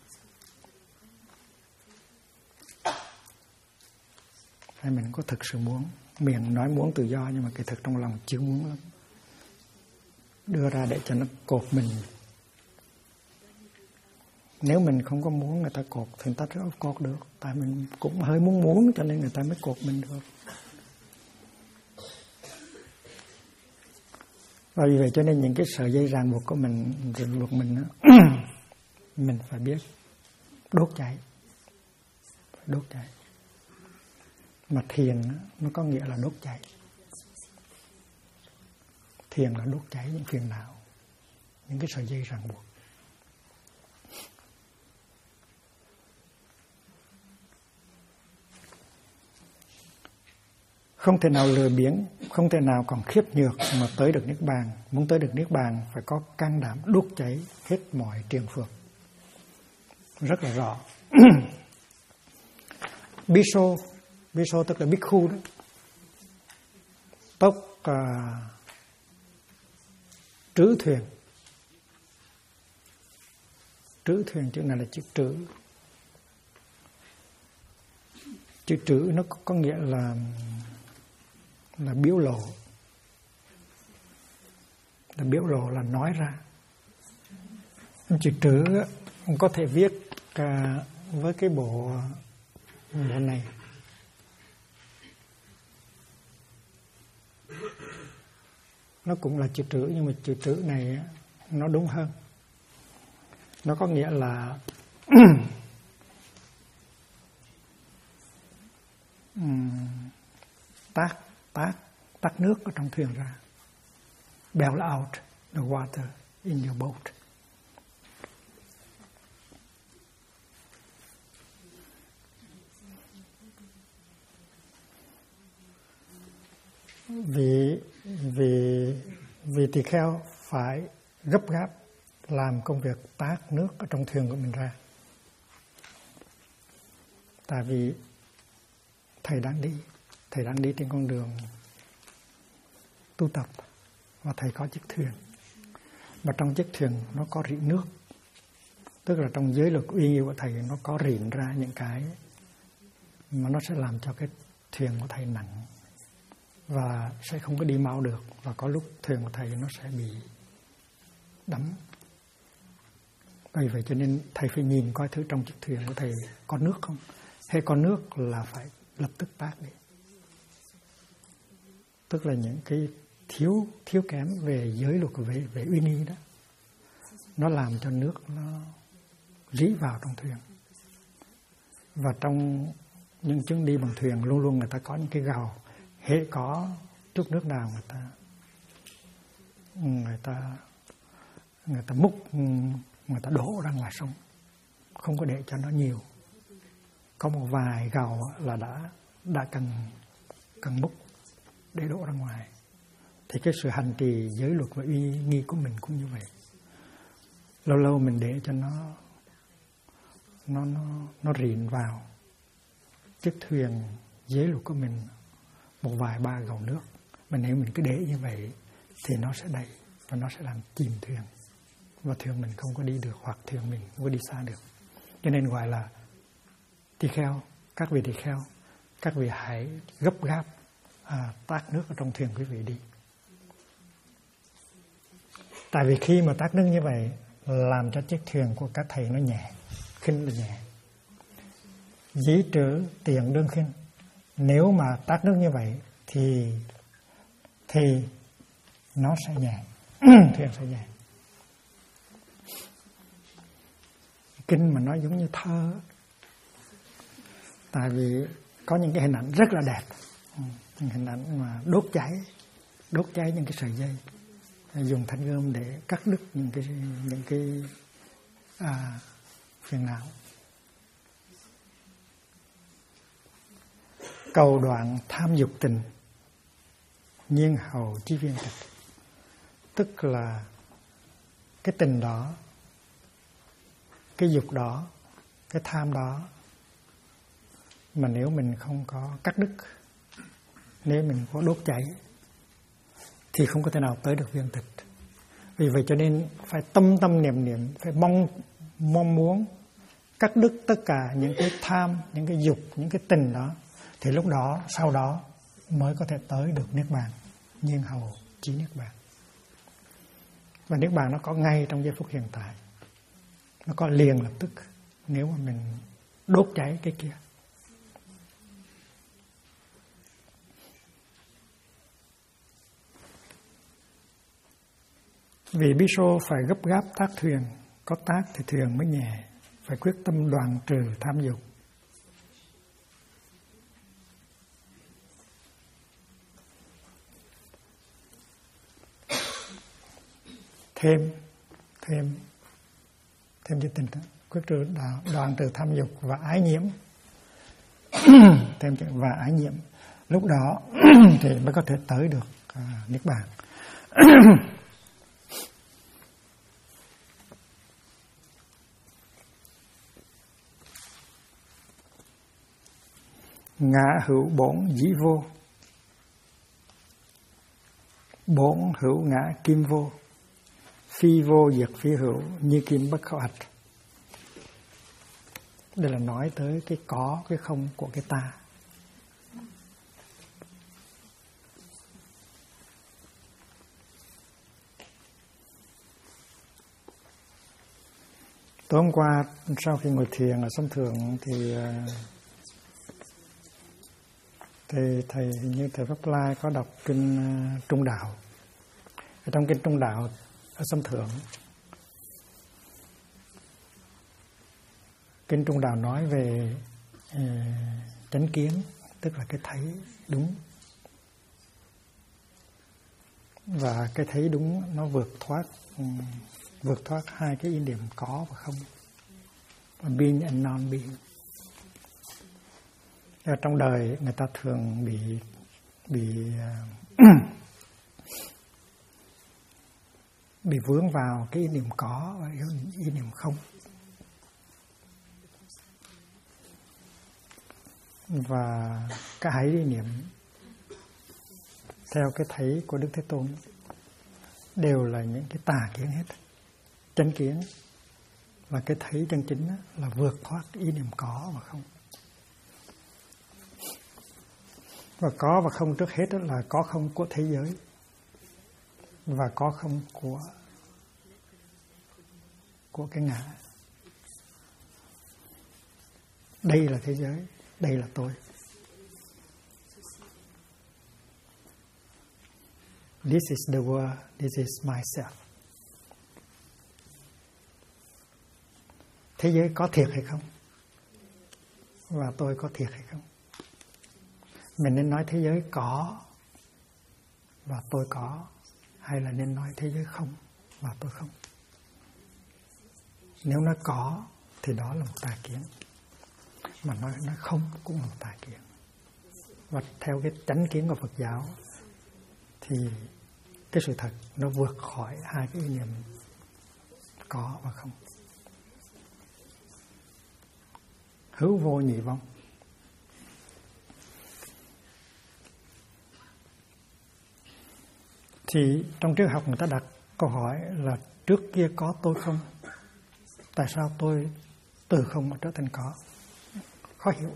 Hay mình có thực sự muốn? Miệng nói muốn tự do nhưng mà kỳ thực trong lòng chưa muốn lắm. Đưa ra để cho nó cột mình. Nếu mình không có muốn người ta cột thì người ta rất cột được. Tại mình cũng hơi muốn cho nên người ta mới cột mình được. Và vì vậy cho nên những cái sợi dây ràng buộc của mình, ràng buộc mình đó, mình phải biết đốt cháy. Đốt cháy. Mà thiền nó có nghĩa là đốt cháy. Thiền là đốt cháy những phiền não, những cái sợi dây ràng buộc. Không thể nào lười biếng, không thể nào còn khiếp nhược mà tới được Niết Bàn. Muốn tới được Niết Bàn phải có can đảm đốt cháy hết mọi triền phược. Rất là rõ. Biso tức là bhikkhu đó. Tốc trữ thuyền. Trữ thuyền chữ này là chữ trữ. Chữ trữ nó có nghĩa là biểu lộ. Là biểu lộ là nói ra. Chữ trữ có thể viết với cái bộ này. Nó cũng là chữ trữ, nhưng mà chữ trữ này nó đúng hơn. Nó có nghĩa là tát nước ở trong thuyền ra. Bail out the water in your boat. Vì tỳ kheo phải gấp gáp làm công việc tát nước ở trong thuyền của mình ra. Tại vì thầy đang đi trên con đường tu tập và thầy có chiếc thuyền. Và trong chiếc thuyền nó có rỉ nước. Tức là trong giới luật uy nghi của thầy nó có rỉn ra những cái mà nó sẽ làm cho cái thuyền của thầy nặng và sẽ không có đi mau được, và có lúc thuyền của thầy nó sẽ bị đắm. Bởi vậy cho nên thầy phải nhìn coi thứ trong chiếc thuyền của thầy có nước không. Hay có nước là phải lập tức tát đi. Tức là những cái thiếu kém về giới luật, về uy nghi đó, nó làm cho nước nó rỉ vào trong thuyền. Và trong những chuyến đi bằng thuyền luôn luôn người ta có những cái gào. Hễ có chút nước nào người ta múc, người ta đổ ra ngoài sông, không có để cho nó nhiều. Có một vài gào là đã cần múc để đổ ra ngoài. Thì cái sự hành trì giới luật và uy nghi của mình cũng như vậy. Lâu lâu mình để cho nó rịn vào chiếc thuyền giới luật của mình một vài ba gầu nước. Mà nếu mình cứ để như vậy thì nó sẽ đầy và nó sẽ làm chìm thuyền, và thuyền mình không có đi được, hoặc thuyền mình không có đi xa được. Cho nên gọi là tỳ kheo, các vị tỳ kheo, các vị hãy gấp gáp tát nước ở trong thuyền quý vị đi. Tại vì khi mà tát nước như vậy làm cho chiếc thuyền của các thầy nó nhẹ, khinh là nhẹ. Dĩ trữ tiện đương khinh. Nếu mà tát nước như vậy thì nó sẽ nhẹ, thuyền sẽ nhẹ. Kinh mà nói giống như thơ. Tại vì có những cái hình ảnh rất là đẹp, những hình ảnh mà đốt cháy những cái sợi dây, dùng thanh gươm để cắt đứt những cái phiền não. Cầu đoạn tham dục tình, nhiên hầu chí viên tịch. Tức là cái tình đó, cái dục đó, cái tham đó, mà nếu mình không có cắt đứt, nếu mình có đốt cháy thì không có thể nào tới được viên tịch. Vì vậy cho nên phải tâm niệm, phải mong muốn cắt đứt tất cả những cái tham, những cái dục, những cái tình đó, thì lúc đó, sau đó mới có thể tới được Niết Bàn, nhiên hầu chí Niết Bàn. Và Niết Bàn nó có ngay trong giây phút hiện tại, nó có liền lập tức nếu mà mình đốt cháy cái kia. Vì Bhikkhu phải gấp gáp tát thuyền, có tát thì thuyền mới nhẹ, phải quyết tâm đoạn trừ tham dục. Thêm thêm cho tình quyết trừ đoạn trừ tham dục và ái nhiễm. Thêm và ái nhiễm, lúc đó thì mới có thể tới được niết bàn. Ngã hữu bổn dĩ vô, bổn hữu ngã kim vô, phi vô diệt phi hữu, như kim bất khảo ạch. Đây là nói tới cái có, cái không của cái ta. Tối hôm qua sau khi ngồi thiền ở sân thượng thì thầy như thầy Pháp Lai có đọc kinh Trung Đạo. Ở trong kinh Trung Đạo ở sân thượng, kinh Trung Đạo nói về chánh kiến, tức là cái thấy đúng. Và cái thấy đúng nó vượt thoát hai cái ý niệm có và không, being and non-being. Ở trong đời người ta thường bị vướng vào cái ý niệm có và ý niệm không. Và cả hai ý niệm theo cái thấy của Đức Thế Tôn đều là những cái tà kiến hết. Chánh kiến là cái thấy chân chính, là vượt thoát ý niệm có và không. Và có và không trước hết là có không của thế giới và có không của cái ngã. Đây là thế giới, đây là tôi. This is the world, this is myself. Thế giới có thiệt hay không? Và tôi có thiệt hay không? Mình nên nói thế giới có và tôi có, hay là nên nói thế giới không và tôi không? Nếu nói có thì đó là một tà kiến, mà nói không cũng là một tà kiến. Và theo cái chánh kiến của Phật giáo thì cái sự thật nó vượt khỏi hai cái ý niệm có và không. Hữu vô nhị vong. Thì trong triết học người ta đặt câu hỏi là trước kia có tôi không? Tại sao tôi từ không mà trở thành có? Khó hiểu.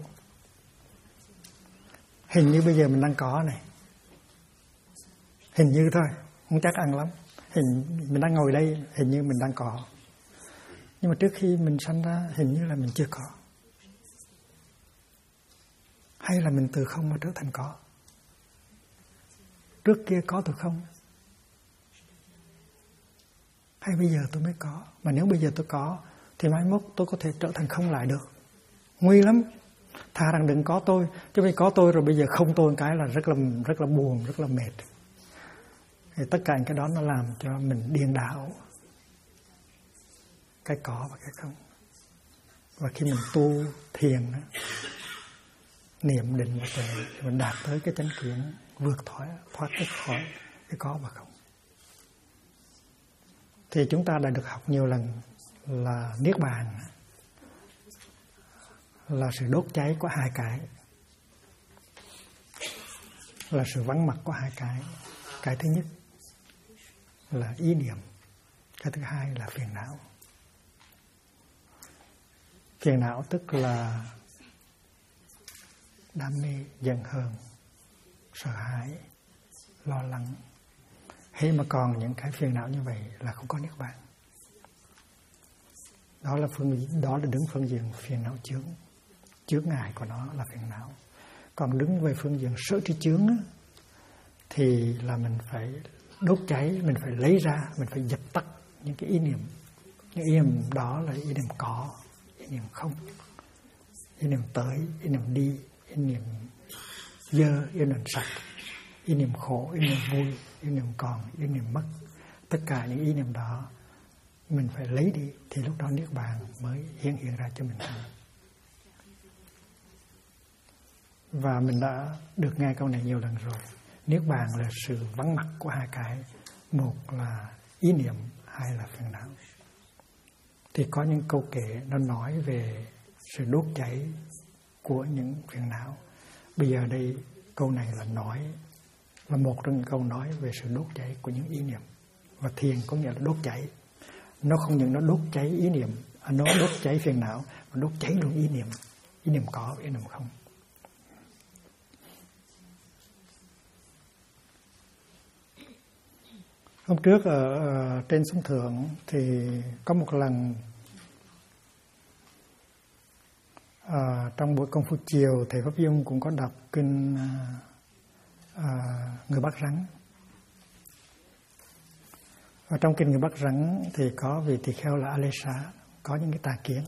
Hình như bây giờ mình đang có này. Hình như thôi, không chắc ăn lắm. Mình đang ngồi đây, hình như mình đang có. Nhưng mà trước khi mình sanh ra, hình như là mình chưa có. Hay là mình từ không mà trở thành có? Trước kia có từ không? Hay bây giờ tôi mới có? Mà nếu bây giờ tôi có thì mai mốt tôi có thể trở thành không lại được. Nguy lắm. Thà rằng đừng có tôi, chứ vì có tôi rồi bây giờ không tôi một cái là rất là buồn, rất là mệt. Thì tất cả những cái đó nó làm cho mình điên đảo cái có và cái không. Và khi mình tu thiền đó, niệm định và tuệ, thì mình đạt tới cái chánh kiến vượt thoát khỏi cái có và không. Thì chúng ta đã được học nhiều lần là niết bàn là sự đốt cháy của hai cái, là sự vắng mặt của hai cái. Cái thứ nhất là ý niệm, cái thứ hai là phiền não. Phiền não tức là đam mê, giận hờn, sợ hãi, lo lắng. Hễ mà còn những cái phiền não như vậy là không có niết bàn. Đó là đứng phương diện phiền não chướng ngại của nó là phiền não. Còn đứng về phương diện sở tri chướng á, thì là mình phải đốt cháy, mình phải lấy ra, mình phải dập tắt những cái ý niệm. Những ý niệm đó là ý niệm có, ý niệm không, ý niệm tới, ý niệm đi, ý niệm dơ, ý niệm sạch, ý niệm khổ, ý niệm vui, ý niệm còn, ý niệm mất. Tất cả những ý niệm đó mình phải lấy đi, thì lúc đó niết bàn mới hiện ra cho mình thấy. Và mình đã được nghe câu này nhiều lần rồi. Niết bàn là sự vắng mặt của hai cái, một là ý niệm, hai là phiền não. Thì có những câu kệ nó nói về sự đốt cháy của những phiền não. Bây giờ đây câu này là một trong những câu nói về sự đốt cháy của những ý niệm. Và thiền có nghĩa là đốt cháy. Nó không những nó đốt cháy ý niệm, nó đốt cháy phiền não, mà đốt cháy luôn ý niệm. Ý niệm có, ý niệm không. Hôm trước ở trên sông Thượng thì có một lần trong buổi công phu chiều, thầy Pháp Dung cũng có đọc kinh Người Bắt Rắn. Và trong kinh Người Bắt Rắn thì có vị tỳ kheo là Alesa, có những cái tà kiến.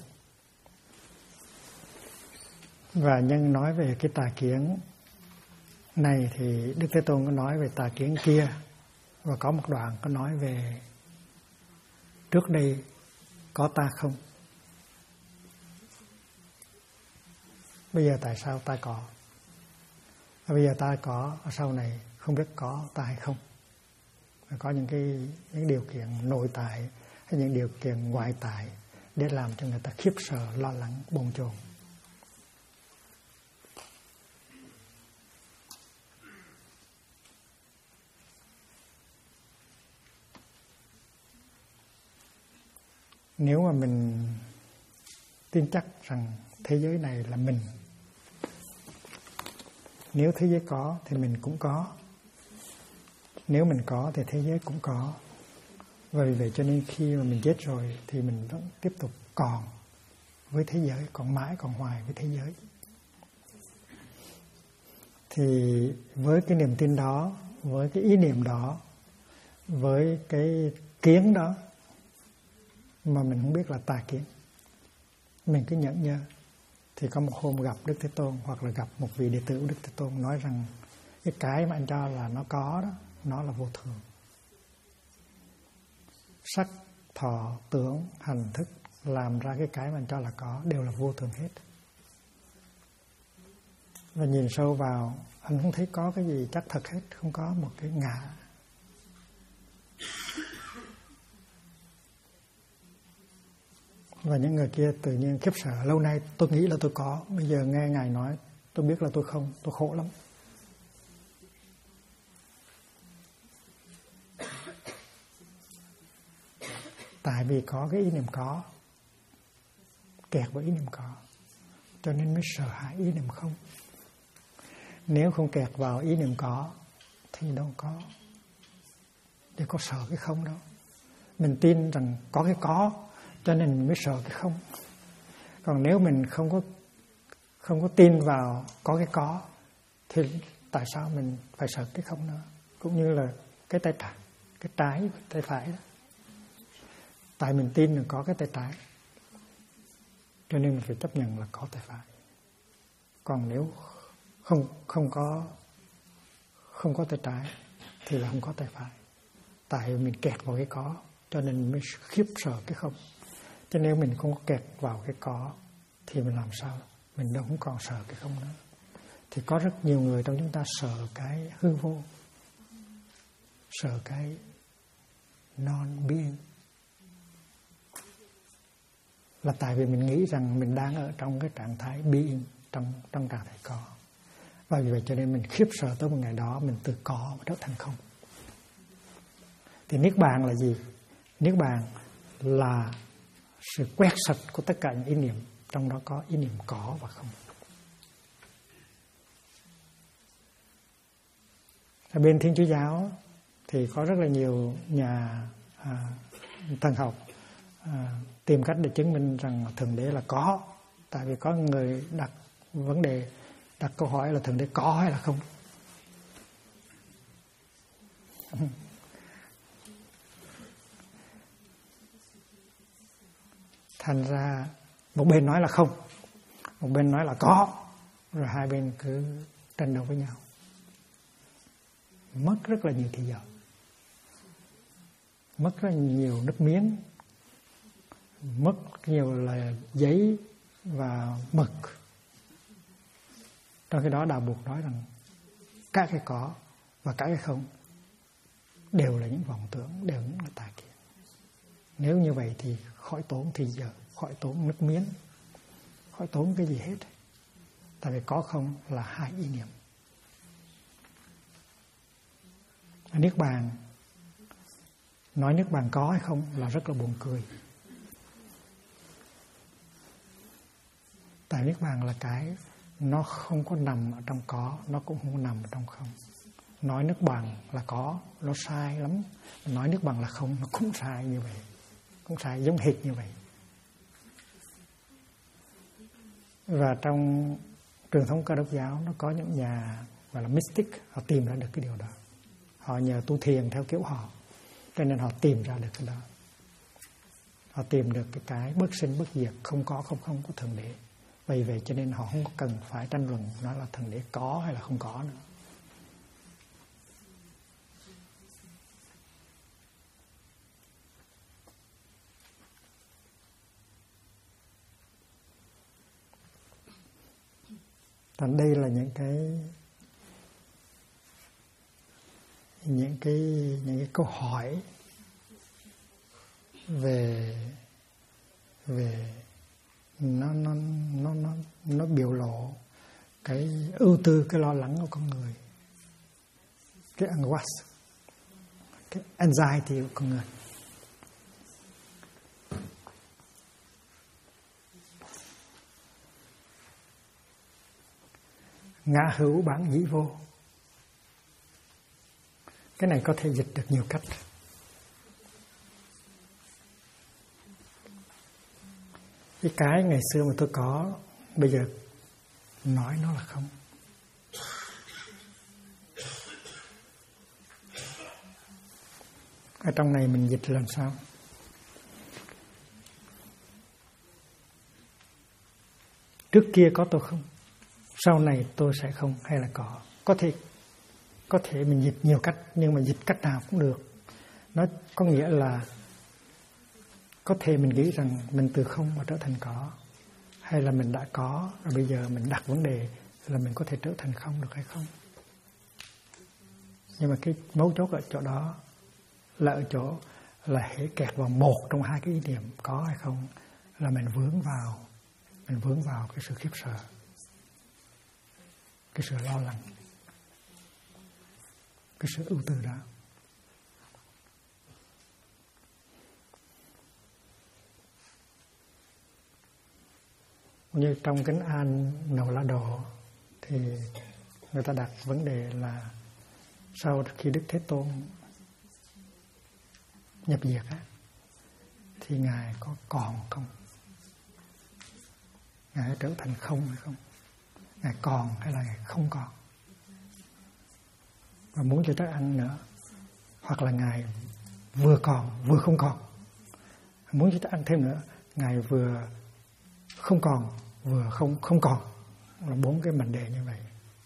Và nhân nói về cái tà kiến này thì Đức Thế Tôn có nói về tà kiến kia. Và có một đoạn có nói về trước đây có ta không? Bây giờ tại sao ta có? Và bây giờ ta có, sau này không biết có ta hay không? Có những điều kiện nội tại hay những điều kiện ngoại tại để làm cho người ta khiếp sợ, lo lắng, bồn chồn. Nếu mà mình tin chắc rằng thế giới này là mình, nếu thế giới có thì mình cũng có, nếu mình có thì thế giới cũng có. Và vì vậy cho nên khi mà mình chết rồi thì mình vẫn tiếp tục còn với thế giới, còn mãi còn hoài với thế giới. Thì với cái niềm tin đó, với cái ý niệm đó, với cái kiến đó mà mình không biết là tà kiến, mình cứ nhẫn nhơ. Thì có một hôm gặp Đức Thế Tôn hoặc là gặp một vị đệ tử của Đức Thế Tôn nói rằng cái mà anh cho là nó có đó, nó là vô thường. Sắc, thọ, tưởng, hành, thức làm ra cái mà anh cho là có đều là vô thường hết. Và nhìn sâu vào, anh không thấy có cái gì chắc thật hết, không có một cái ngã. Và những người kia tự nhiên khiếp sợ. Lâu nay tôi nghĩ là tôi có, bây giờ nghe Ngài nói tôi biết là tôi không, tôi khổ lắm. Tại vì có cái ý niệm có, kẹt vào ý niệm có, cho nên mới sợ hãi ý niệm không. Nếu không kẹt vào ý niệm có thì đâu có, để có sợ cái không đâu. Mình tin rằng có cái có, cho nên mình mới sợ cái không. Còn nếu mình không có tin vào có cái có, thì tại sao mình phải sợ cái không nữa? Cũng như là cái tay trái, cái trái, tay phải đó. Tại mình tin là có cái tay trái, cho nên mình phải chấp nhận là có tay phải. Còn nếu không có tay trái thì là không có tay phải. Tại mình kẹt vào cái có, cho nên mình mới khiếp sợ cái không. Chứ nếu mình không có kẹt vào cái có thì mình làm sao? Mình đâu cũng còn sợ cái không nữa. Thì có rất nhiều người trong chúng ta sợ cái hư vô, sợ cái non-being. Là tại vì mình nghĩ rằng mình đang ở trong cái trạng thái being, trong trạng thái có. Và vì vậy cho nên mình khiếp sợ tới một ngày đó mình từ có mà trở thành không. Thì Niết Bàn là gì? Niết Bàn là sự quét sạch của tất cả những ý niệm, trong đó có ý niệm có và không. Ở bên Thiên Chúa Giáo thì có rất là nhiều nhà thần học tìm cách để chứng minh rằng Thượng Đế là có. Tại vì có người đặt vấn đề, đặt câu hỏi là Thượng Đế có hay là không. Thành ra một bên nói là không, một bên nói là có, rồi hai bên cứ tranh đấu với nhau, mất rất là nhiều thời giờ, mất rất là nhiều nước miếng, mất nhiều là giấy và mực. Trong khi đó Đạo Buộc nói rằng các cái có và các cái không đều là những vọng tưởng, đều những là tà kiến. Nếu như vậy thì khỏi tốn thì giờ, khỏi tốn nước miếng, khỏi tốn cái gì hết. Tại vì có không là hai ý niệm. Niết bàn, nói Niết bàn có hay không là rất là buồn cười. Tại Niết bàn là cái nó không có nằm ở trong có, nó cũng không nằm ở trong không. Nói Niết bàn là có, nó sai lắm. Nói Niết bàn là không, nó cũng sai như vậy. Cũng sai giống hệt như vậy. Và trong truyền thống Cơ Đốc giáo nó có những nhà gọi là mystic, họ tìm ra được cái điều đó. Họ nhờ tu thiền theo kiểu họ, cho nên họ tìm ra được cái đó. Họ tìm được cái bất sinh bất diệt, không có không không của Thượng Đế. Vì vậy cho nên họ không cần phải tranh luận nói là Thượng Đế có hay là không có nữa. Còn đây là những cái câu hỏi về nó biểu lộ cái ưu tư, cái lo lắng của con người, cái angoisse, cái anxiety của con người. Ngã hữu bản nhĩ vô. Cái này có thể dịch được nhiều cách. Cái ngày xưa mà tôi có, bây giờ nói nó là không. Ở trong này mình dịch làm sao? Trước kia có tôi không, sau này tôi sẽ không hay là có. Có thể mình dịch nhiều cách, nhưng mà dịch cách nào cũng được. Nó có nghĩa là có thể mình nghĩ rằng mình từ không mà trở thành có, hay là mình đã có rồi bây giờ mình đặt vấn đề là mình có thể trở thành không được hay không. Nhưng mà cái mấu chốt ở chỗ đó là ở chỗ là hễ kẹt vào một trong hai cái ý niệm có hay không là mình vướng vào cái sự khiếp sợ, cái sự lo lắng, cái sự ưu tư đó. Như trong Kinh An Nậu La Độ thì người ta đặt vấn đề là sau khi Đức Thế Tôn nhập diệt thì Ngài có còn không? Ngài trở thành không hay không? Ngài còn hay là Ngài không còn? Và muốn cho chắc ăn nữa, hoặc là Ngài vừa còn vừa không còn. Muốn cho chắc ăn thêm nữa, Ngài vừa không còn vừa không còn. Là 4 cái mệnh đề như vậy.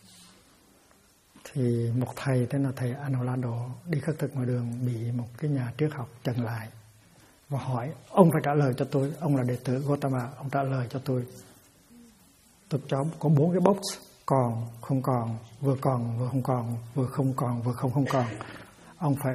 Thì một thầy tên là thầy An Nậu La Độ đi khất thực ngoài đường bị một cái nhà triết học chặn lại và hỏi: ông phải trả lời cho tôi, ông là đệ tử Gautama, ông trả lời cho tôi cho có 4 cái box: còn, không còn, vừa không còn, vừa không còn, vừa không còn. Ông phải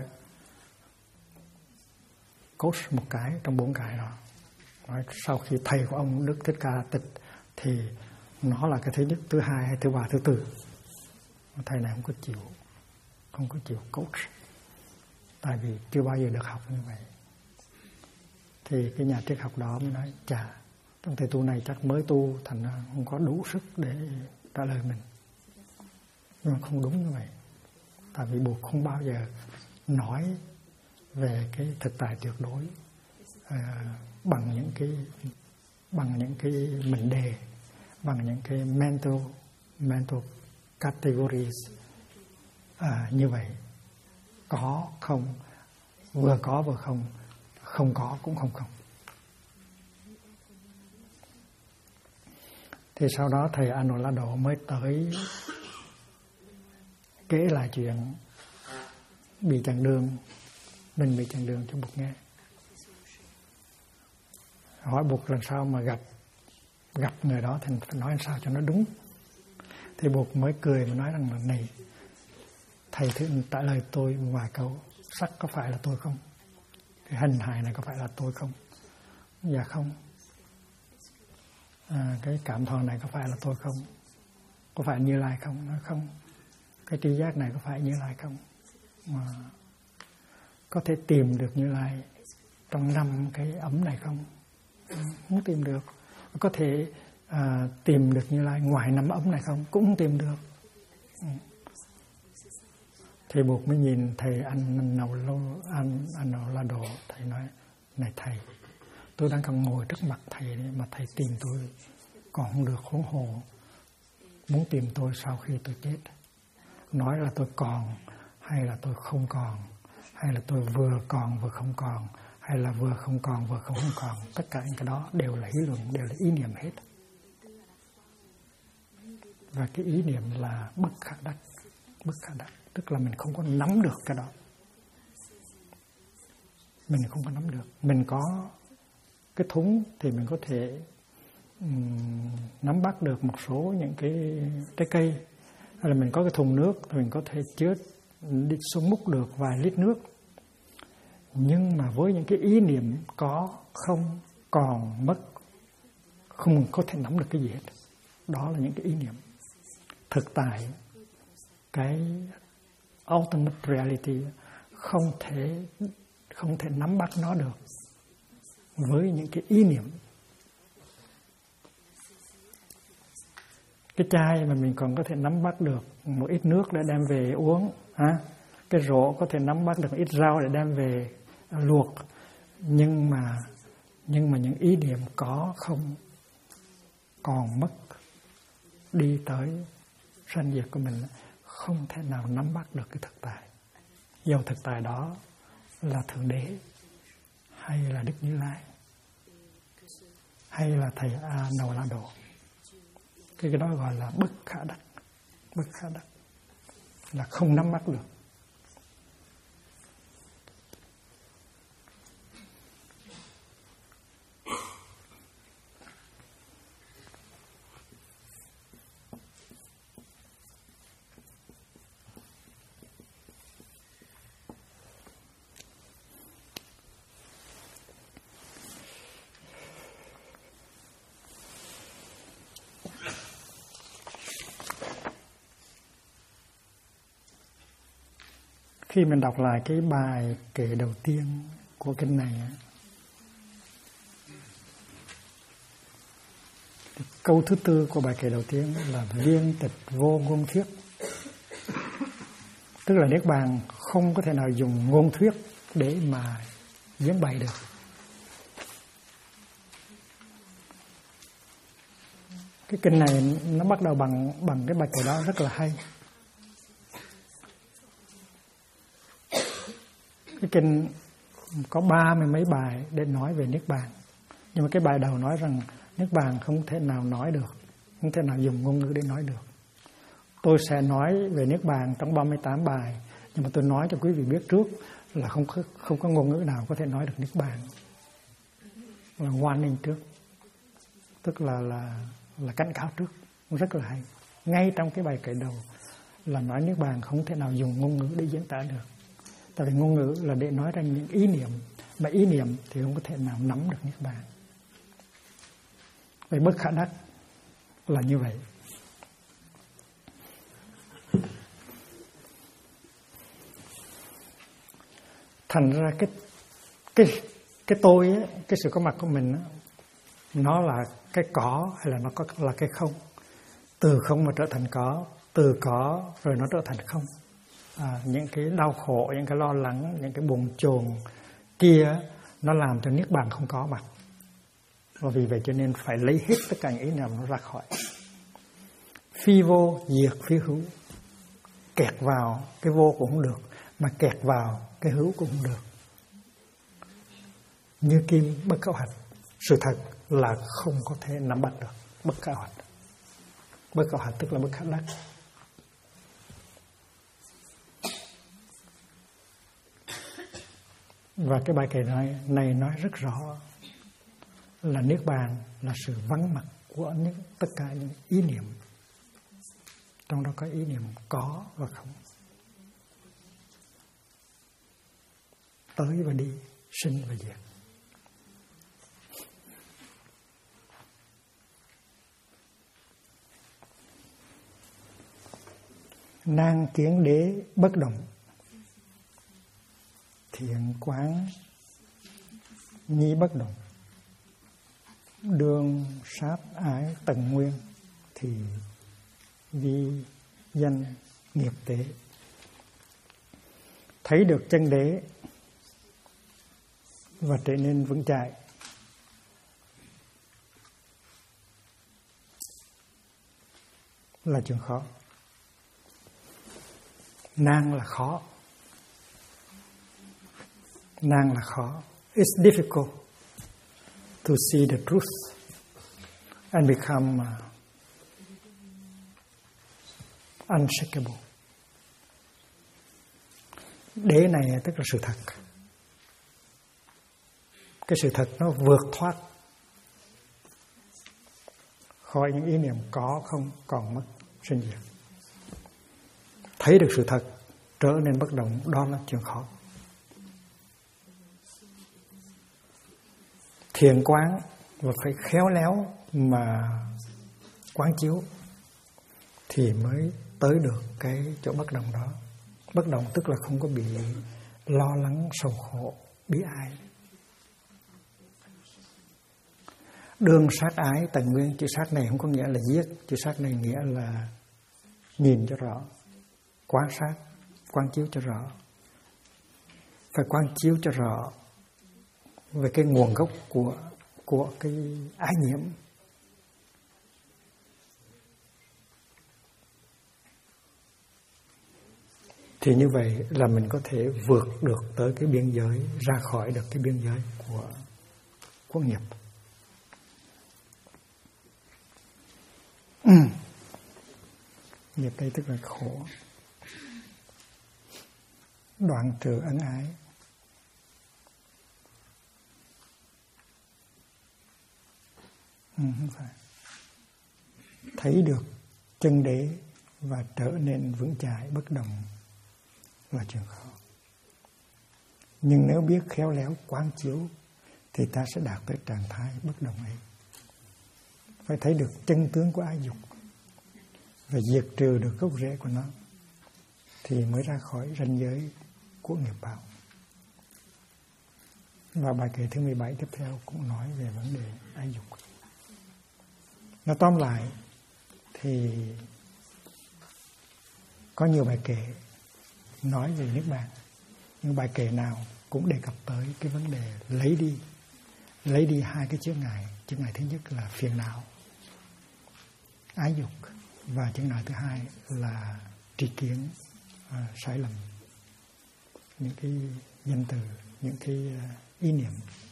coach một cái trong 4 cái đó. Nói, sau khi thầy của ông Đức Thích Ca tịch thì nó là cái thứ nhất, thứ hai hay thứ ba, thứ tư. Thầy này không có chịu coach, tại vì chưa bao giờ được học như vậy. Thì cái nhà triết học đó mới nói: chà, trong thầy tu này chắc mới tu, thành ra không có đủ sức để trả lời mình. Nhưng mà không đúng như vậy. Tại vì Buddha không bao giờ nói về cái thực tại tuyệt đối bằng những cái mệnh đề, bằng những cái mental categories như vậy. Có, không, vừa có vừa không, không có cũng không không. Thì sau đó thầy An Nậu La Độ mới tới kể lại chuyện bị chặn đường, mình bị chặn đường cho Bụt nghe. hỏi Bụt làm sao mà gặp người đó thì phải nói làm sao cho nó đúng. Thì Bụt mới cười và nói rằng là này, thầy thử trả lời tôi vài câu. Sắc có phải là tôi không? Cái hình hài này có phải là tôi không? Dạ không. Cái cảm thọ này có phải là tôi không? Có phải Như Lai không? Nói không. Cái tri giác này có phải Như Lai không? Mà có thể tìm được Như Lai trong 5 cái ấm này không? Không tìm được. Có thể tìm được Như Lai ngoài 5 ấm này không? Cũng không tìm được. Thì Bụt mới nhìn thầy anh Nậu La Đồ. Thầy nói, này thầy, tôi đang còn ngồi trước mặt thầy đấy, mà thầy tìm tôi còn không được, huống hồ muốn tìm tôi sau khi tôi chết. Nói là tôi còn, hay là tôi không còn, hay là tôi vừa còn vừa không còn, hay là vừa không còn vừa không còn. Tất cả những cái đó đều là ý luận, đều là ý niệm hết. Và cái ý niệm là bất khả đắc. Bất khả đắc tức là mình không có nắm được cái đó. Mình không có nắm được. Mình có cái thúng thì mình có thể nắm bắt được một số những cái trái cây, hay là mình có cái thùng nước thì mình có thể chứa đi xuống múc được vài lít nước. Nhưng mà với những cái ý niệm có, không, còn, mất, không có thể nắm được cái gì hết. Đó là những cái ý niệm. Thực tại, cái ultimate reality không thể nắm bắt nó được với những cái ý niệm. Cái chai mà mình còn có thể nắm bắt được một ít nước để đem về uống, cái rổ có thể nắm bắt được một ít rau để đem về luộc, nhưng mà những ý niệm có, không, còn, mất, đi tới sanh diệt của mình không thể nào nắm bắt được cái thực tại. Dầu thực tại đó là Thượng Đế, hay là Đức Như Lai, hay là thầy A Nậu La Đồ. Cái đó gọi là bất khả đắc. Bất khả đắc là không nắm bắt được. Khi mình đọc lại cái bài kệ đầu tiên của kinh này, câu thứ 4 của bài kệ đầu tiên là viên tịch vô ngôn thuyết. Tức là Niết Bàn không có thể nào dùng ngôn thuyết để mà diễn bày được. Cái kinh này nó bắt đầu bằng cái bài kệ đó rất là hay. Cái kinh có 30 mấy bài để nói về Niết Bàn. Nhưng mà cái bài đầu nói rằng Niết Bàn không thể nào nói được, không thể nào dùng ngôn ngữ để nói được. Tôi sẽ nói về Niết Bàn trong 38 bài, nhưng mà tôi nói cho quý vị biết trước là không có ngôn ngữ nào có thể nói được Niết Bàn. Là warning trước, tức là cảnh cáo trước, rất là hay. Ngay trong cái bài kệ đầu là nói Niết Bàn không thể nào dùng ngôn ngữ để diễn tả được. Tại vì ngôn ngữ là để nói ra những ý niệm, mà ý niệm thì không có thể nào nắm được Niết Bàn. Vậy bất khả đắc là như vậy. Thành ra cái tôi ấy, cái sự có mặt của mình ấy, nó là cái có hay là nó là cái không. Từ không mà trở thành có, từ có rồi nó trở thành không. Những cái đau khổ, những cái lo lắng, những cái buồn chồn kia nó làm cho Niết Bàn không có mặt. Và vì vậy cho nên phải lấy hết tất cả những ý nào nó ra khỏi. Phi vô diệt phi hữu. Kẹt vào cái vô cũng không được, mà kẹt vào cái hữu cũng không được. Như kim bất khả hoạch. Sự thật là không có thể nắm bắt được. Bất khả hoạch. Bất khả hoạch tức là bất khả đắc. Và cái bài kệ này nói rất rõ là niết bàn là sự vắng mặt của tất cả những ý niệm, trong đó có ý niệm có và không, tới và đi, sinh và diệt. Nan kiến đế bất động, thiện quán nhi bất động, đương sát ái tận nguyên, thì vi danh nghiệp tế. Thấy được chân đế và trở nên vững chãi là chuyện khó. Nan là khó. Nan là khó. It's difficult to see the truth and become unshakable. Đế này tức là sự thật. Cái sự thật nó vượt thoát khỏi những ý niệm có không, còn mất, sinh diệt. Thấy được sự thật, trở nên bất động, đó là chuyện khó. Thiền quán và phải khéo léo mà quán chiếu thì mới tới được cái chỗ bất động đó. Bất động tức là không có bị lo lắng, sầu khổ, bi ai. Đương sát ái tận nguyên, chữ sát này không có nghĩa là giết, chữ sát này nghĩa là nhìn cho rõ, quan sát, quán chiếu cho rõ. Phải quán chiếu cho rõ về cái nguồn gốc của cái ái nhiễm. Thì như vậy là mình có thể vượt được tới cái biên giới, ra khỏi được cái biên giới của nghiệp. Nghiệp đây tức là khổ. Đoạn trừ ân ái. Không phải. Thấy được chân đế và trở nên vững chãi bất động là chuyện khó. Nhưng nếu biết khéo léo quán chiếu thì ta sẽ đạt tới trạng thái bất động ấy. Phải thấy được chân tướng của ái dục và diệt trừ được gốc rễ của nó thì mới ra khỏi ranh giới của nghiệp báo. Và bài kệ thứ 17 tiếp theo cũng nói về vấn đề ái dục. Nó tóm lại thì có nhiều bài kệ nói về niết bàn, nhưng bài kệ nào cũng đề cập tới cái vấn đề lấy đi hai cái chướng ngại. Chướng ngại thứ nhất là phiền não, ái dục, và chướng ngại thứ hai là tri kiến, sai lầm, những cái danh từ, những cái ý niệm.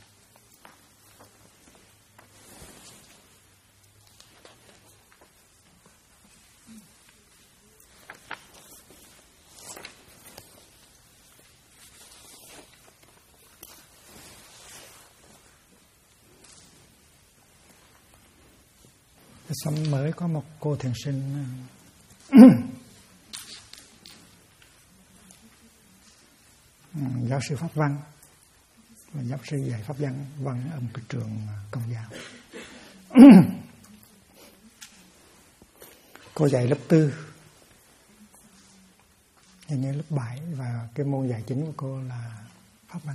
Xong mới có một cô thiền sinh giáo sư Pháp Văn, là giáo sư dạy Pháp văn ở một cái trường Công giáo. Cô dạy lớp 4, hình như lớp 7, và cái môn dạy chính của cô là Pháp Văn.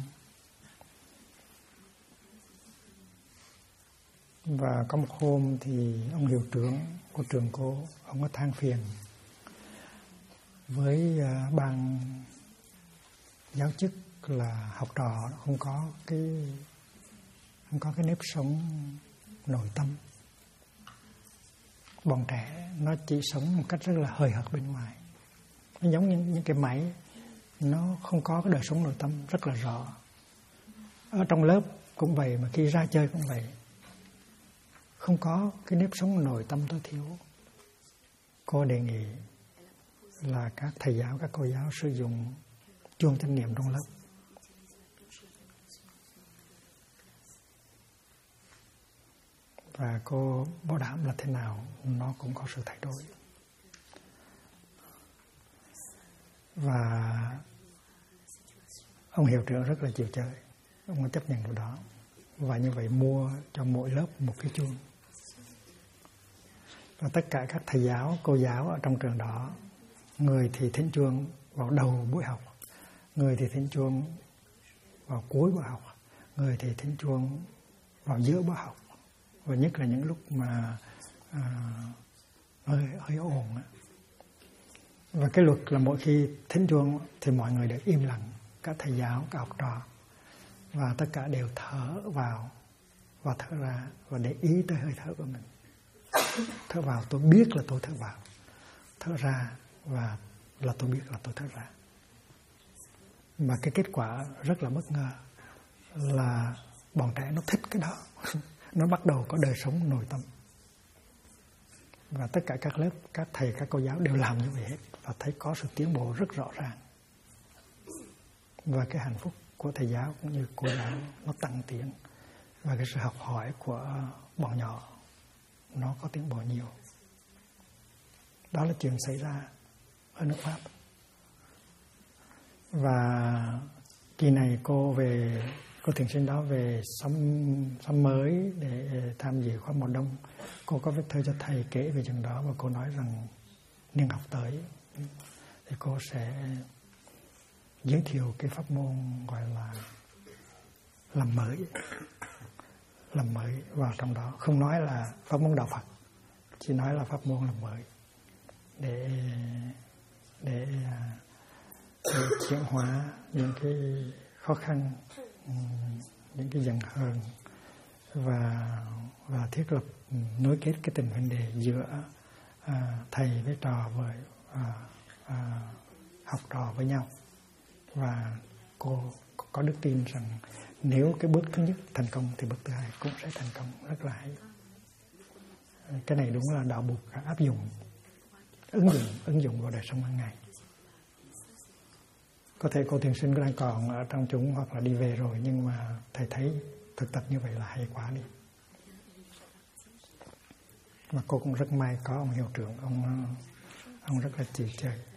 Và có một hôm thì ông hiệu trưởng của trường cô, ông có than phiền với ban giáo chức là học trò không có cái nếp sống nội tâm. Bọn trẻ nó chỉ sống một cách rất là hời hợt bên ngoài. Nó giống như những cái máy, nó không có cái đời sống nội tâm rất là rõ. Ở trong lớp cũng vậy, mà khi ra chơi cũng vậy. Không có cái nếp sống nội tâm tối thiểu. Cô đề nghị là các thầy giáo, các cô giáo sử dụng chuông chánh niệm trong lớp. và cô bảo đảm là thế nào nó cũng có sự thay đổi. Và ông hiệu trưởng rất là chịu chơi, ông có chấp nhận điều đó, và như vậy mua cho mỗi lớp một cái chuông. Và tất cả các thầy giáo, cô giáo ở trong trường đó, người thì thỉnh chuông vào đầu buổi học, người thì thỉnh chuông vào cuối buổi học, người thì thỉnh chuông vào giữa buổi học, và nhất là những lúc mà hơi ồn. Và cái luật là mỗi khi thỉnh chuông thì mọi người đều im lặng, các thầy giáo, các học trò, và tất cả đều thở vào và thở ra, và để ý tới hơi thở của mình. Thở vào tôi biết là tôi thở vào, thở ra và là tôi biết là tôi thở ra. Và cái kết quả rất là bất ngờ là bọn trẻ nó thích cái đó. Nó bắt đầu có đời sống nội tâm. Và tất cả các lớp, các thầy, các cô giáo đều làm như vậy hết, và thấy có sự tiến bộ rất rõ ràng. Và cái hạnh phúc của thầy giáo cũng như cô giáo nó tăng tiến, và cái sự học hỏi của bọn nhỏ nó có tiến bộ nhiều. Đó là chuyện xảy ra ở nước Pháp. Và kỳ này cô thiền sinh đó về xóm mới để tham dự khóa mùa đông. Cô có viết thơ cho thầy kể về chuyện đó, và cô nói rằng niên học tới thì cô sẽ giới thiệu cái pháp môn gọi là làm mới vào trong đó. Không nói là pháp môn đạo Phật, chỉ nói là pháp môn làm mới để chuyển hóa những cái khó khăn, những cái giận hờn, và thiết lập nối kết cái tình vấn đề giữa thầy với trò, với học trò với nhau. Và cô có đức tin rằng nếu cái bước thứ nhất thành công thì bước thứ hai cũng sẽ thành công rất là hay. Cái này đúng là đạo buộc áp dụng, ứng dụng vào đời sống hàng ngày. Có thể cô thiền sinh đang còn ở trong chúng hoặc là đi về rồi, nhưng mà thầy thấy thực tập như vậy là hay quá đi. Và cô cũng rất may có ông hiệu trưởng, ông rất là chịu chơi.